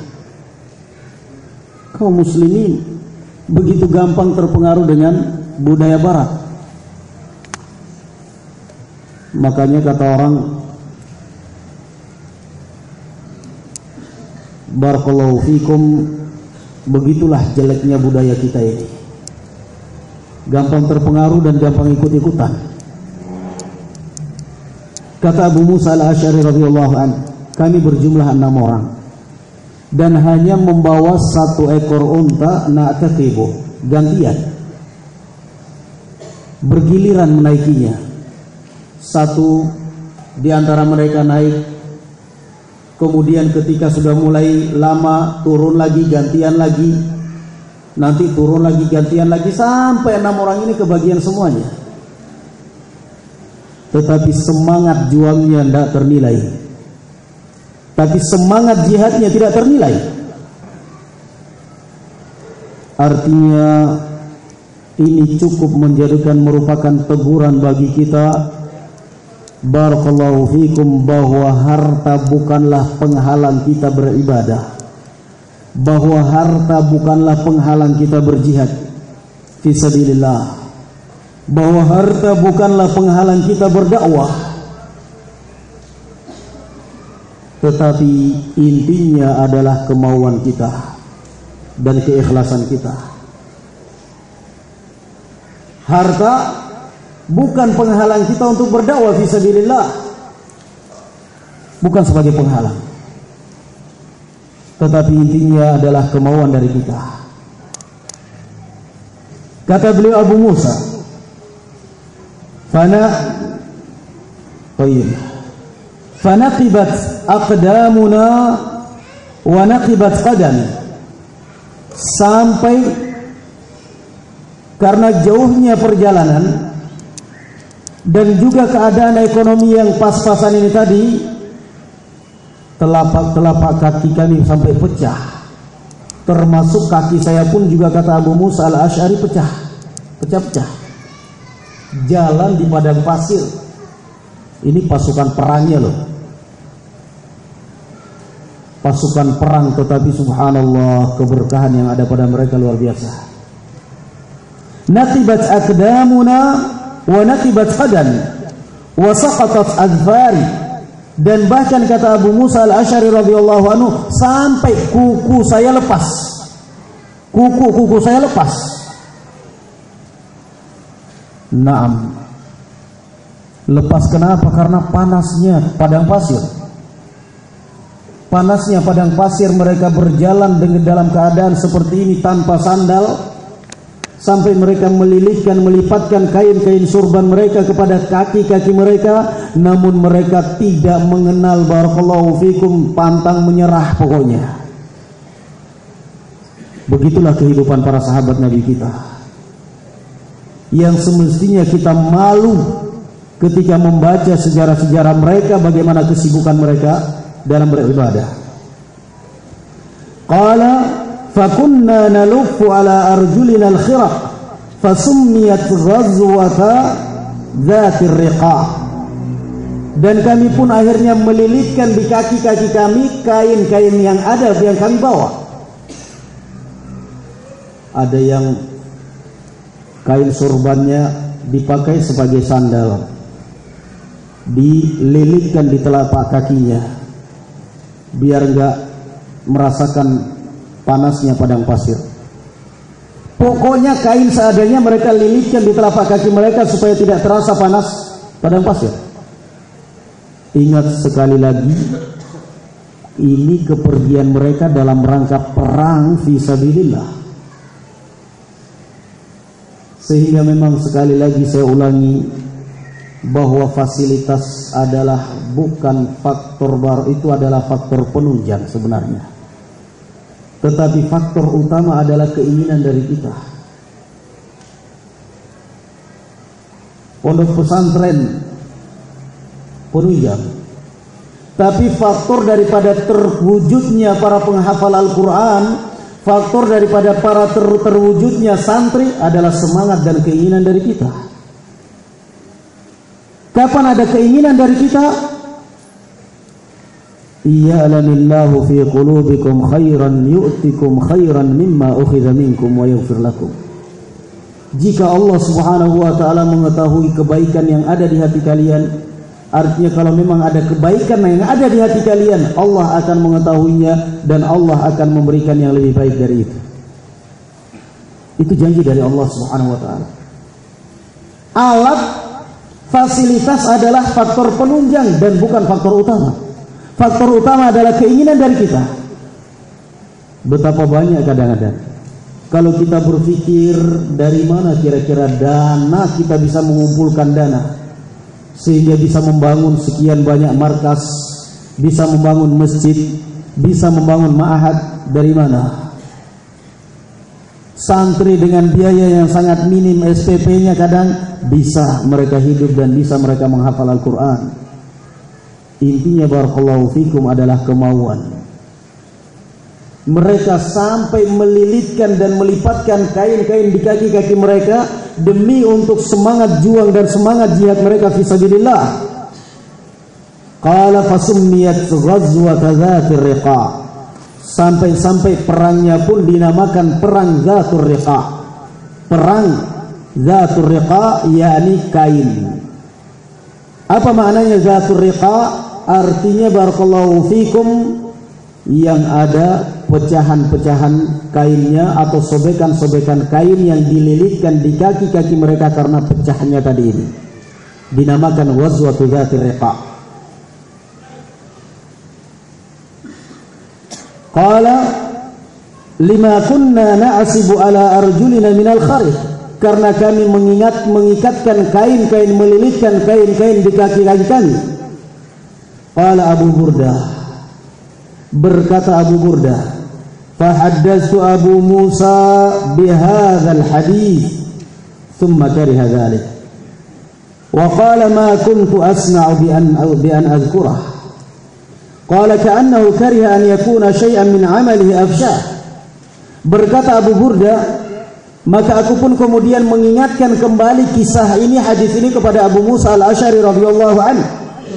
Kaum muslimin begitu gampang terpengaruh dengan budaya barat. Makanya kata orang, barakallahu fikum, begitulah jeleknya budaya kita ini. Gampang terpengaruh dan gampang ikut-ikutan. Kata Abu Musa al-Asy'ari radhiyallahu anhu, kami berjumlah 6 orang dan hanya membawa 1 ekor unta, na'taqibu, gantian, bergiliran menaikinya. Satu di antara mereka naik, kemudian ketika sudah mulai lama turun lagi, gantian lagi, nanti turun lagi, gantian lagi, sampai 6 orang ini kebagian semuanya. Tetapi semangat juangnya tidak ternilai, tapi semangat jihadnya tidak ternilai. Artinya ini cukup merupakan teguran bagi kita. Barakallahu fikum, bahwa harta bukanlah penghalang kita beribadah, bahwa harta bukanlah penghalang kita berjihad fi sabilillah, bahwa harta bukanlah penghalang kita berdakwah, tetapi intinya adalah kemauan kita dan keikhlasan kita. Harta bukan penghalang kita untuk berdakwah fi sabilillah, bukan sebagai penghalang, tetapi intinya adalah kemauan dari kita. Kata beliau Abu Musa, fanaqibat aqdamuna wa naqibat qadami, sampai karena jauhnya perjalanan dan juga keadaan ekonomi yang pas-pasan ini tadi, telapak kaki kami sampai pecah, termasuk kaki saya pun juga, kata Abu Musa al-Asy'ari, pecah. Jalan di padang pasir. Ini pasukan perangnya loh, pasukan perang, tetapi subhanallah keberkahan yang ada pada mereka luar biasa. Naqibat aqdamuna wa naqibat qadam wa saqatat adfari, dan bahkan kata Abu Musa al-Asy'ari radhiyallahu anhu, sampai kuku saya lepas. Kuku saya lepas. Naam. Lepas kenapa? Karena panasnya padang pasir. Panasnya padang pasir, mereka berjalan dengan dalam keadaan seperti ini tanpa sandal, sampai mereka melipatkan kain-kain surban mereka kepada kaki-kaki mereka, namun mereka tidak mengenal, barakallahu fikum, pantang menyerah pokoknya. Begitulah kehidupan para sahabat Nabi kita, yang semestinya kita malu ketika membaca sejarah-sejarah mereka, bagaimana kesibukan mereka dalam beribadah. Qala fakunna naluffu ala arjulina al-khiraq fasummiyat ghazwata dzatir riqa', dan kami pun akhirnya melilitkan di kaki-kaki kami kain-kain yang kami bawa. Ada yang kain surbannya dipakai sebagai sandal, dililitkan di telapak kakinya biar enggak merasakan panasnya padang pasir. Pokoknya kain seadanya mereka lilitkan di telapak kaki mereka supaya tidak terasa panas padang pasir. Ingat sekali lagi, ini kepergian mereka dalam rangka perang fi sabilillah. Sehingga memang sekali lagi saya ulangi, bahwa fasilitas adalah bukan faktor baru, itu adalah faktor penunjang sebenarnya, tetapi faktor utama adalah keinginan dari kita. Pondok pesantren penunjang, tapi faktor daripada terwujudnya para penghafal Al-Quran, faktor daripada para terwujudnya santri adalah semangat dan keinginan dari kita. Kapan ada keinginan dari kita? Ya'lamillahu fi qulubikum khairan yu'tikum khairan mimma ukhidha minkum wa yaghfir lakum. Jika Allah Subhanahu wa taala mengetahui kebaikan yang ada di hati kalian, artinya kalau memang ada kebaikan yang ada di hati kalian, Allah akan mengetahuinya dan Allah akan memberikan yang lebih baik dari itu. Itu janji dari Allah Subhanahu wa taala. Alat fasilitas adalah faktor penunjang dan bukan faktor utama. Faktor utama adalah keinginan dari kita. Betapa banyak kadang-kadang kalau kita berpikir dari mana kira-kira dana kita bisa mengumpulkan dana sehingga bisa membangun sekian banyak markas, bisa membangun masjid, bisa membangun ma'had, dari mana? Santri dengan biaya yang sangat minim SPP-nya kadang bisa mereka hidup dan bisa mereka menghafal Al-Quran. Intinya barakallahu fikum adalah kemauan. Mereka sampai melilitkan dan melipatkan kain-kain di kaki-kaki mereka demi untuk semangat juang dan semangat jihad mereka fisabilillah. Qala fasummiyat ghazwat dzatir riqa. Sampai-sampai perangnya pun dinamakan perang Dzatur Riqa. Perang Dzatur Riqa yakni kain. Apa maknanya Dzatur Riqa? Artinya barakallahu fikum, yang ada pecahan-pecahan kainnya atau sobekan-sobekan kain yang dililitkan di kaki-kaki mereka karena pecahnya tadi ini, dinamakan Ghazwatu Dzatir Riqa. Qala lima kunna na'asibu ala arjulina minal kharih, karena kami mengikatkan kain-kain, melilitkan kain-kain di kaki-kaki kami. Qala Abu Burdah, berkata Abu Burdah, fahaddatsu Abu Musa bihadzal hadits thumma kariha dzalik wa qala ma kuntu asna'u bi an azkurah. Qala ka'annahu kariha an yakuna syai'an min 'amalihi afshah. Berkata Abu Burdah, maka aku pun kemudian mengingatkan kembali kisah ini, hadis ini kepada Abu Musa al-Asy'ari radhiyallahu anhu.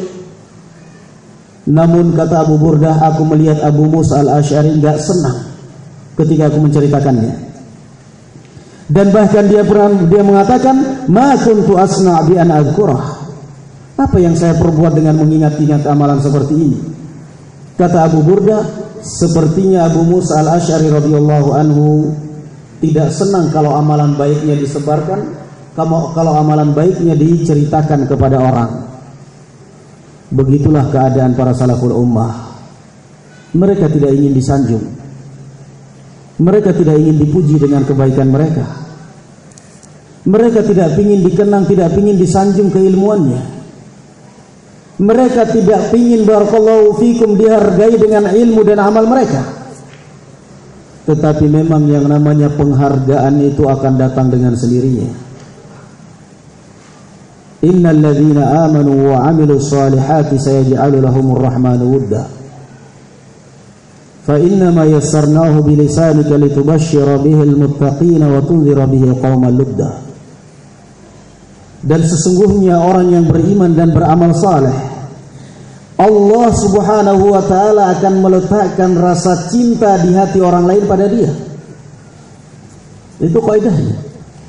Namun kata Abu Burdah, aku melihat Abu Musa al-Asy'ari enggak senang ketika aku menceritakannya. Dan bahkan dia mengatakan, ma kuntu asna' bi an azkurah. Apa yang saya perbuat dengan mengingat-ingat amalan seperti ini? Kata Abu Burdah, sepertinya Abu Musa al-Asy'ari radhiyallahu anhu tidak senang kalau amalan baiknya disebarkan, kalau amalan baiknya diceritakan kepada orang. Begitulah keadaan para salaful ummah. Mereka tidak ingin disanjung, mereka tidak ingin dipuji dengan kebaikan mereka, mereka tidak ingin dikenang, tidak ingin disanjung keilmuannya, mereka tidak ingin barakallahu fikum dihargai dengan ilmu dan amal mereka. Tetapi memang yang namanya penghargaan itu akan datang dengan sendirinya. Innal ladzina amanu wa 'amilus solihati sayaj'alu lahumur rahmanu wudda. Fa inna ma yassarnahu bilisanika litubashshira bihil muttaqina wa tunzira bihi qauman ludda. Dan sesungguhnya orang yang beriman dan beramal saleh, Allah subhanahu wa ta'ala akan meletakkan rasa cinta di hati orang lain pada dia. Itu kaidahnya.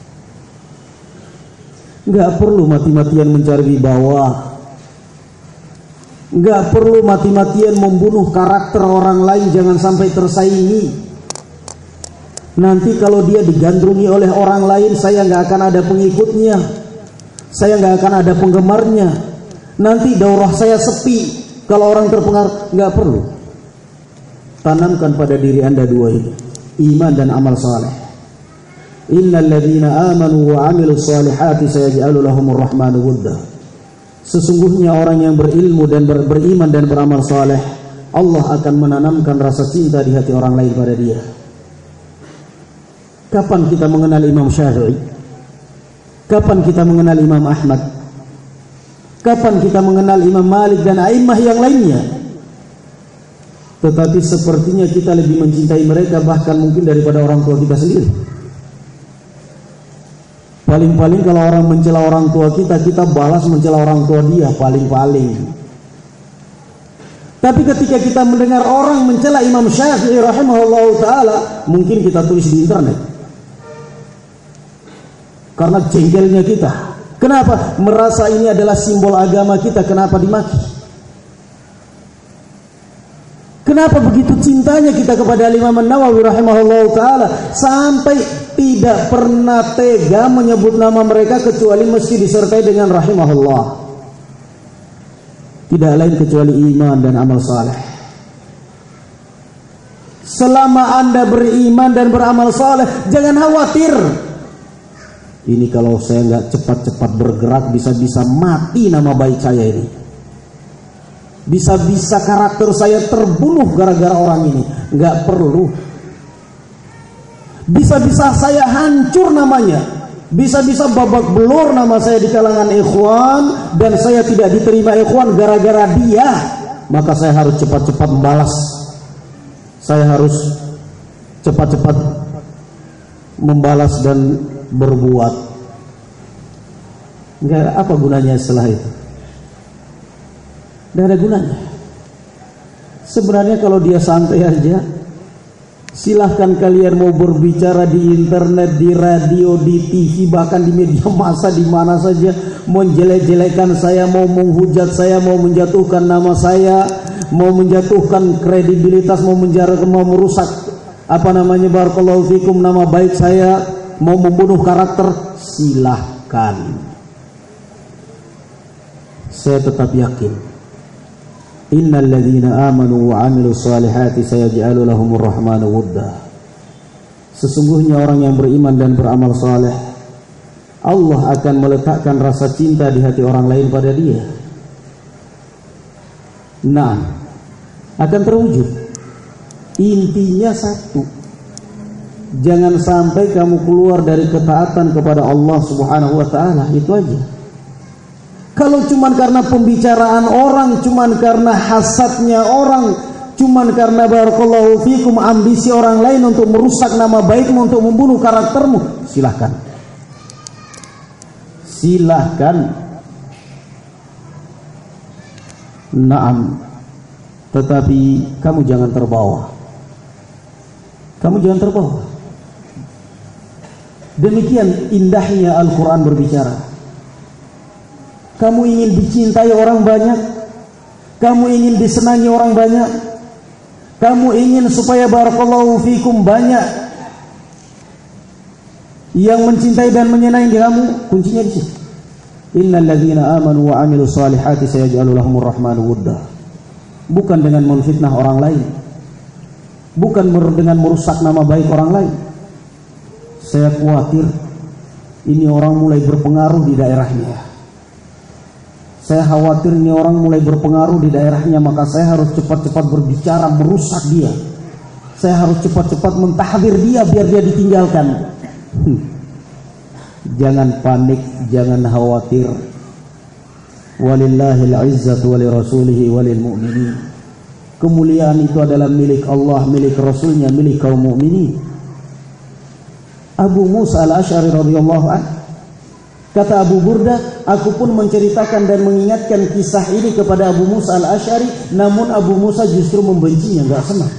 Enggak perlu mati-matian mencari wibawa, enggak perlu mati-matian membunuh karakter orang lain, jangan sampai tersaingi. Nanti kalau dia digandrungi oleh orang lain, saya enggak akan ada pengikutnya, saya enggak akan ada penggemarnya. Nanti daurah saya sepi kalau orang terpengaruh. Enggak perlu. Tanamkan pada diri Anda dua ini, iman dan amal saleh. Innal ladzina amanu wa 'amilus solihati sayaj'alu lahumur rahmanu wudda. Sesungguhnya orang yang berilmu dan beriman dan beramal saleh, Allah akan menanamkan rasa cinta di hati orang lain pada dia. Kapan kita mengenal Imam Syafi'i? Kapan kita mengenal Imam Ahmad? Kapan kita mengenal Imam Malik dan a'immah yang lainnya? Tetapi sepertinya kita lebih mencintai mereka bahkan mungkin daripada orang tua kita sendiri. Paling-paling kalau orang mencela orang tua kita, kita balas mencela orang tua dia, paling-paling. Tapi ketika kita mendengar orang mencela Imam Syafi'i rahimahullahu ta'ala, mungkin kita tulis di internet. Karena jengkelnya kita. Kenapa? Merasa ini adalah simbol agama kita, kenapa dimaki? Kenapa begitu cintanya kita kepada Imam Nawawi rahimahullahu ta'ala sampai tidak pernah tega menyebut nama mereka kecuali mesti disertai dengan rahimahullah. Tidak lain kecuali iman dan amal saleh. Selama Anda beriman dan beramal saleh, jangan khawatir. Ini kalau saya nggak cepat-cepat bergerak, bisa-bisa mati nama baik saya ini. Bisa-bisa karakter saya terbunuh gara-gara orang ini. Nggak perlu. Bisa-bisa saya hancur namanya. Bisa-bisa babak belur nama saya di kalangan ikhwan, dan saya tidak diterima ikhwan gara-gara dia. Maka saya harus cepat-cepat membalas. Saya harus cepat-cepat membalas dan berbuat. Enggak, apa gunanya setelah itu? Tidak ada gunanya. Sebenarnya kalau dia santai aja, silahkan kalian mau berbicara di internet, di radio, di TV, bahkan di media massa, di mana saja, mau jelek-jelekan saya, mau menghujat saya, mau menjatuhkan nama saya, mau menjatuhkan kredibilitas, mau merusak barakallahu fikum nama baik saya, mau membunuh karakter, silahkan. Saya tetap yakin, innal ladzina amanu wa 'amilus solihati sayaj'alu lahumur rahmanu wudda. Sesungguhnya orang yang beriman dan beramal saleh, Allah akan meletakkan rasa cinta di hati orang lain pada dia. Nah, akan terwujud. Intinya satu, jangan sampai kamu keluar dari ketaatan kepada Allah Subhanahu wa ta'ala. Itu aja. Kalau cuman karena pembicaraan orang, cuman karena hasadnya orang, cuman karena barakallahu fikum ambisi orang lain untuk merusak nama baikmu, untuk membunuh karaktermu, silahkan. Silahkan. Naam. Tetapi kamu jangan terbawa. Kamu jangan terbawa. Demikian indahnya Al-Quran berbicara. Kamu ingin dicintai orang banyak, kamu ingin disenangi orang banyak, kamu ingin supaya barakallahu fikum banyak yang mencintai dan menyenangi kamu, kuncinya di sini. Innal ladzina amanu wa 'amilus solihati sayaj'alu lahumur rahmanu wudda. Bukan dengan menfitnah orang lain, bukan dengan merusak nama baik orang lain. Saya khawatir ini orang mulai berpengaruh di daerahnya. Saya khawatir ini orang mulai berpengaruh di daerahnya, maka saya harus cepat-cepat berbicara merusak dia. Saya harus cepat-cepat mentahdir dia biar dia ditinggalkan. Jangan panik, jangan khawatir. Walillahil izzatu walirasulihi walil mu'minin. Kemuliaan itu adalah milik Allah, milik Rasulnya, milik kaum mukminin. Abu Musa al-Asy'ari radhiyallahu anhu, kata Abu Burdah, aku pun menceritakan dan mengingatkan kisah ini kepada Abu Musa al-Asy'ari, namun Abu Musa justru membencinya, enggak senang.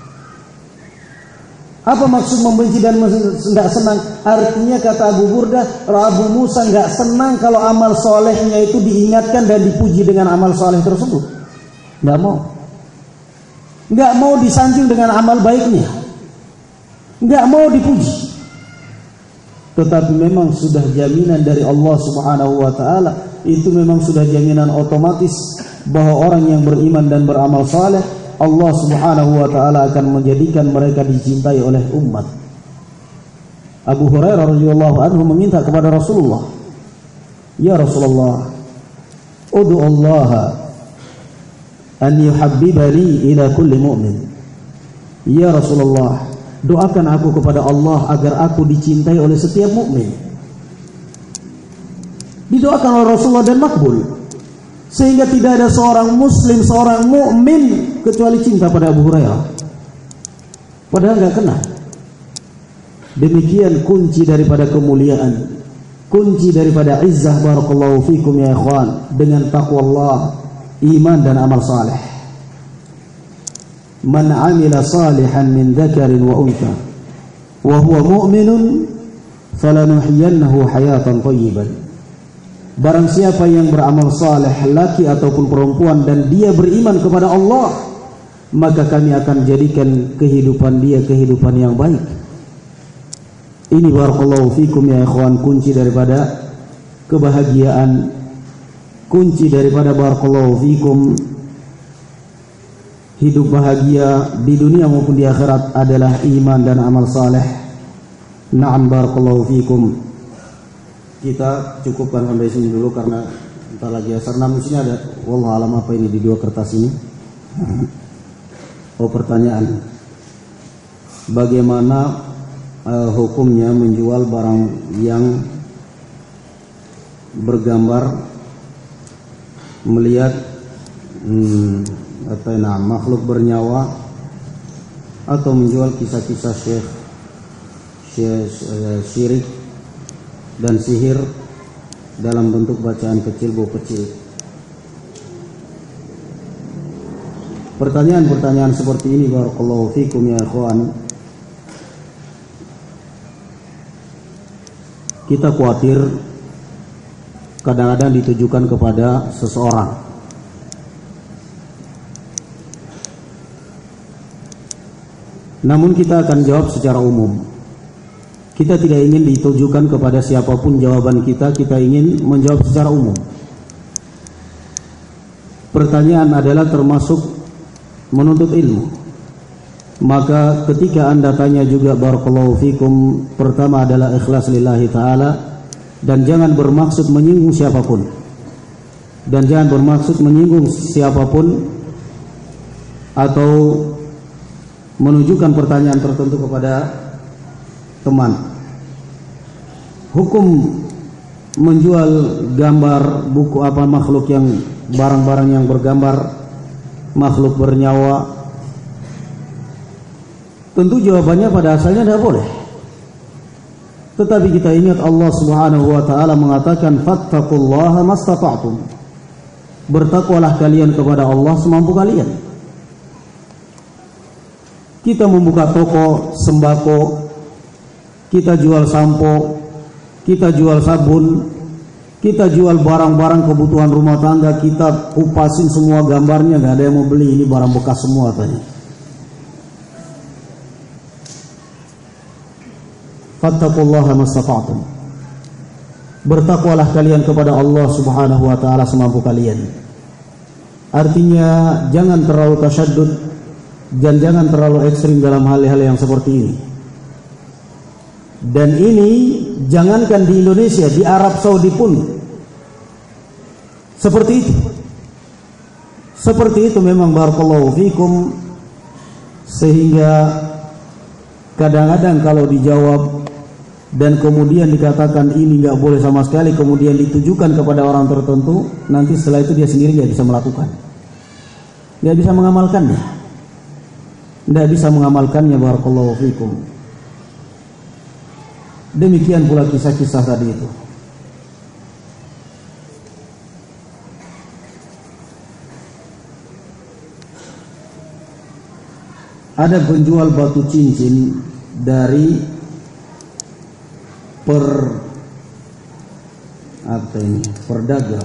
Apa maksud membenci dan enggak senang? Artinya kata Abu Burdah, Abu Musa enggak senang kalau amal solehnya itu diingatkan dan dipuji dengan amal soleh tersebut. Enggak mau. Enggak mau disanjung dengan amal baiknya. Enggak mau dipuji. Tetapi memang sudah jaminan dari Allah Subhanahu wa ta'ala, itu memang sudah jaminan otomatis bahwa orang yang beriman dan beramal saleh, Allah Subhanahu wa ta'ala akan menjadikan mereka dicintai oleh umat. Abu Hurairah radhiyallahu anhu meminta kepada Rasulullah, ya Rasulullah, ud'u Allah an yuhabbibani ila kulli mu'min. Ya Rasulullah, doakan aku kepada Allah agar aku dicintai oleh setiap mukmin. Didoakan oleh Rasulullah dan makbul, sehingga tidak ada seorang muslim, seorang mukmin kecuali cinta pada Abu Hurairah, padahal enggak kenal. Demikian kunci daripada kemuliaan, kunci daripada izzah barakallahu fikum ya ikhwan, dengan taqwa Allah, iman dan amal saleh. Man amila salihan min dzakarin wa untha wa huwa mu'minun falanuhyiyannahu hayatan thayyiban. Barang siapa yang beramal saleh, laki ataupun perempuan, dan dia beriman kepada Allah, maka kami akan jadikan kehidupan dia kehidupan yang baik. Ini barakallahu fikum ya ikhwan, kunci daripada kebahagiaan, kunci daripada barakallahu fikum hidup bahagia di dunia maupun di akhirat adalah iman dan amal saleh. Na'am barakallahu fikum. Kita cukupkan sampai sini dulu karena entar lagi asar. Namun sini ada wallahu alam apa ini di dua kertas ini. Oh, pertanyaan. Bagaimana hukumnya menjual barang yang bergambar melihat makhluk bernyawa atau menjual kisah-kisah syirik dan sihir dalam bentuk bacaan kecil buku kecil. Pertanyaan-pertanyaan seperti ini barakallahu fikum ya ikhwan, kita khawatir kadang-kadang ditujukan kepada seseorang. Namun kita akan jawab secara umum. Kita tidak ingin ditujukan kepada siapapun jawaban kita ingin menjawab secara umum. Pertanyaan adalah termasuk menuntut ilmu. Maka ketika Anda tanya juga barakallahu fikum, pertama adalah ikhlas lillahi ta'ala, dan jangan bermaksud menyinggung siapapun. Dan jangan bermaksud menyinggung siapapun atau menunjukkan pertanyaan tertentu kepada teman. Hukum menjual gambar buku makhluk yang barang-barang yang bergambar makhluk bernyawa, tentu jawabannya pada asalnya tidak boleh. Tetapi kita ingat Allah Subhanahu wa taala mengatakan fattaqullaha mastata'tum. Bertakwalah kalian kepada Allah semampu kalian. Kita membuka toko sembako, kita jual sampo, kita jual sabun, kita jual barang-barang kebutuhan rumah tangga, kita kupasin semua gambarnya, nggak ada yang mau beli, ini barang bekas semua tanya. Fattaqullaha mastata'tum. Bertakwalah kalian kepada Allah Subhanahu wa taala semampu kalian. Artinya jangan terlalu tasyaddud dan jangan terlalu ekstrim dalam hal-hal yang seperti ini. Dan ini jangankan di Indonesia, di Arab Saudi pun seperti itu. Seperti itu memang barakallahu fikum, sehingga kadang-kadang kalau dijawab dan kemudian dikatakan ini nggak boleh sama sekali, kemudian ditujukan kepada orang tertentu, nanti setelah itu dia sendiri nggak bisa melakukan, nggak bisa mengamalkannya, barakallahu fikum. Demikian pula kisah-kisah tadi itu. Ada penjual batu cincin dari perdaga.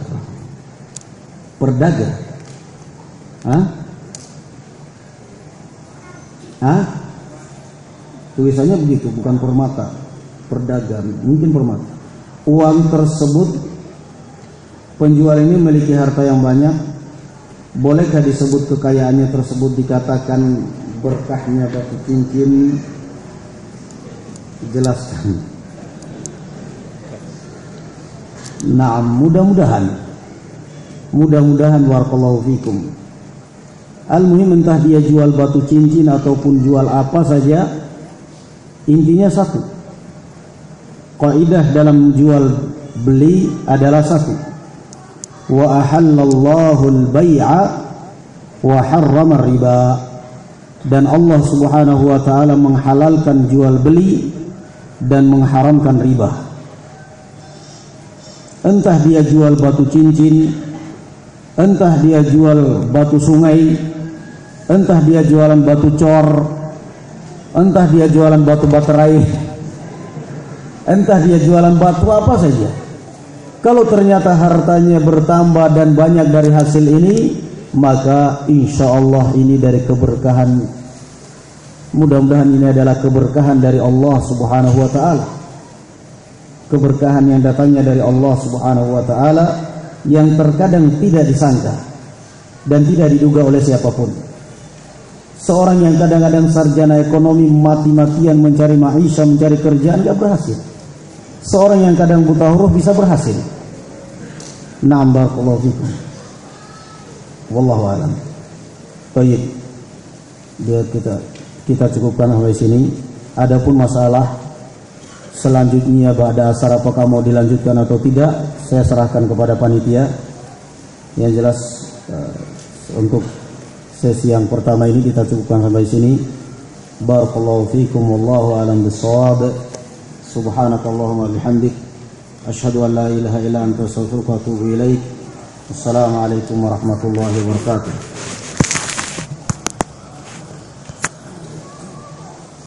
Tulisannya begitu, bukan permata. Perdagang, mungkin permata. Uang tersebut, penjual ini memiliki harta yang banyak. Bolehkah disebut kekayaannya tersebut dikatakan berkahnya batu cincin? Jelaskan. Nah, mudah-mudahan barakallahu fikum. Al-muhim entah dia jual batu cincin ataupun jual apa saja, intinya satu. Kaidah dalam jual beli adalah satu. Wa ahallallahu al-bai'a wa harrama riba. Dan Allah Subhanahu wa taala menghalalkan jual beli dan mengharamkan riba. Entah dia jual batu cincin, entah dia jual batu sungai, entah dia jualan batu cor, entah dia jualan batu baterai, entah dia jualan batu apa saja. Kalau ternyata hartanya bertambah dan banyak dari hasil ini, maka insya Allah ini dari keberkahan. Mudah-mudahan ini adalah keberkahan dari Allah Subhanahu wa ta'ala. Keberkahan yang datangnya dari Allah Subhanahu wa ta'ala, yang terkadang tidak disangka dan tidak diduga oleh siapapun. Seorang yang kadang-kadang sarjana ekonomi mati-matian mencari maisha, mencari kerjaan, gak berhasil. Seorang yang kadang buta huruf bisa berhasil. Na'am barakallahu fikum. Wallahu a'lam. Baik. Kita cukupkan sampai sini. Adapun masalah selanjutnya ba'da asar apakah mau dilanjutkan atau tidak, saya serahkan kepada panitia. Yang jelas untuk sesi yang pertama ini kita cukupkan sampai sini. Barakallahu fikum wallahu a'lam bissawab. Subhanakallahumma bihamdik asyhadu an la ilaha illa anta astaghfiruka wa atubu ilaik. Assalamualaikum warahmatullahi wabarakatuh.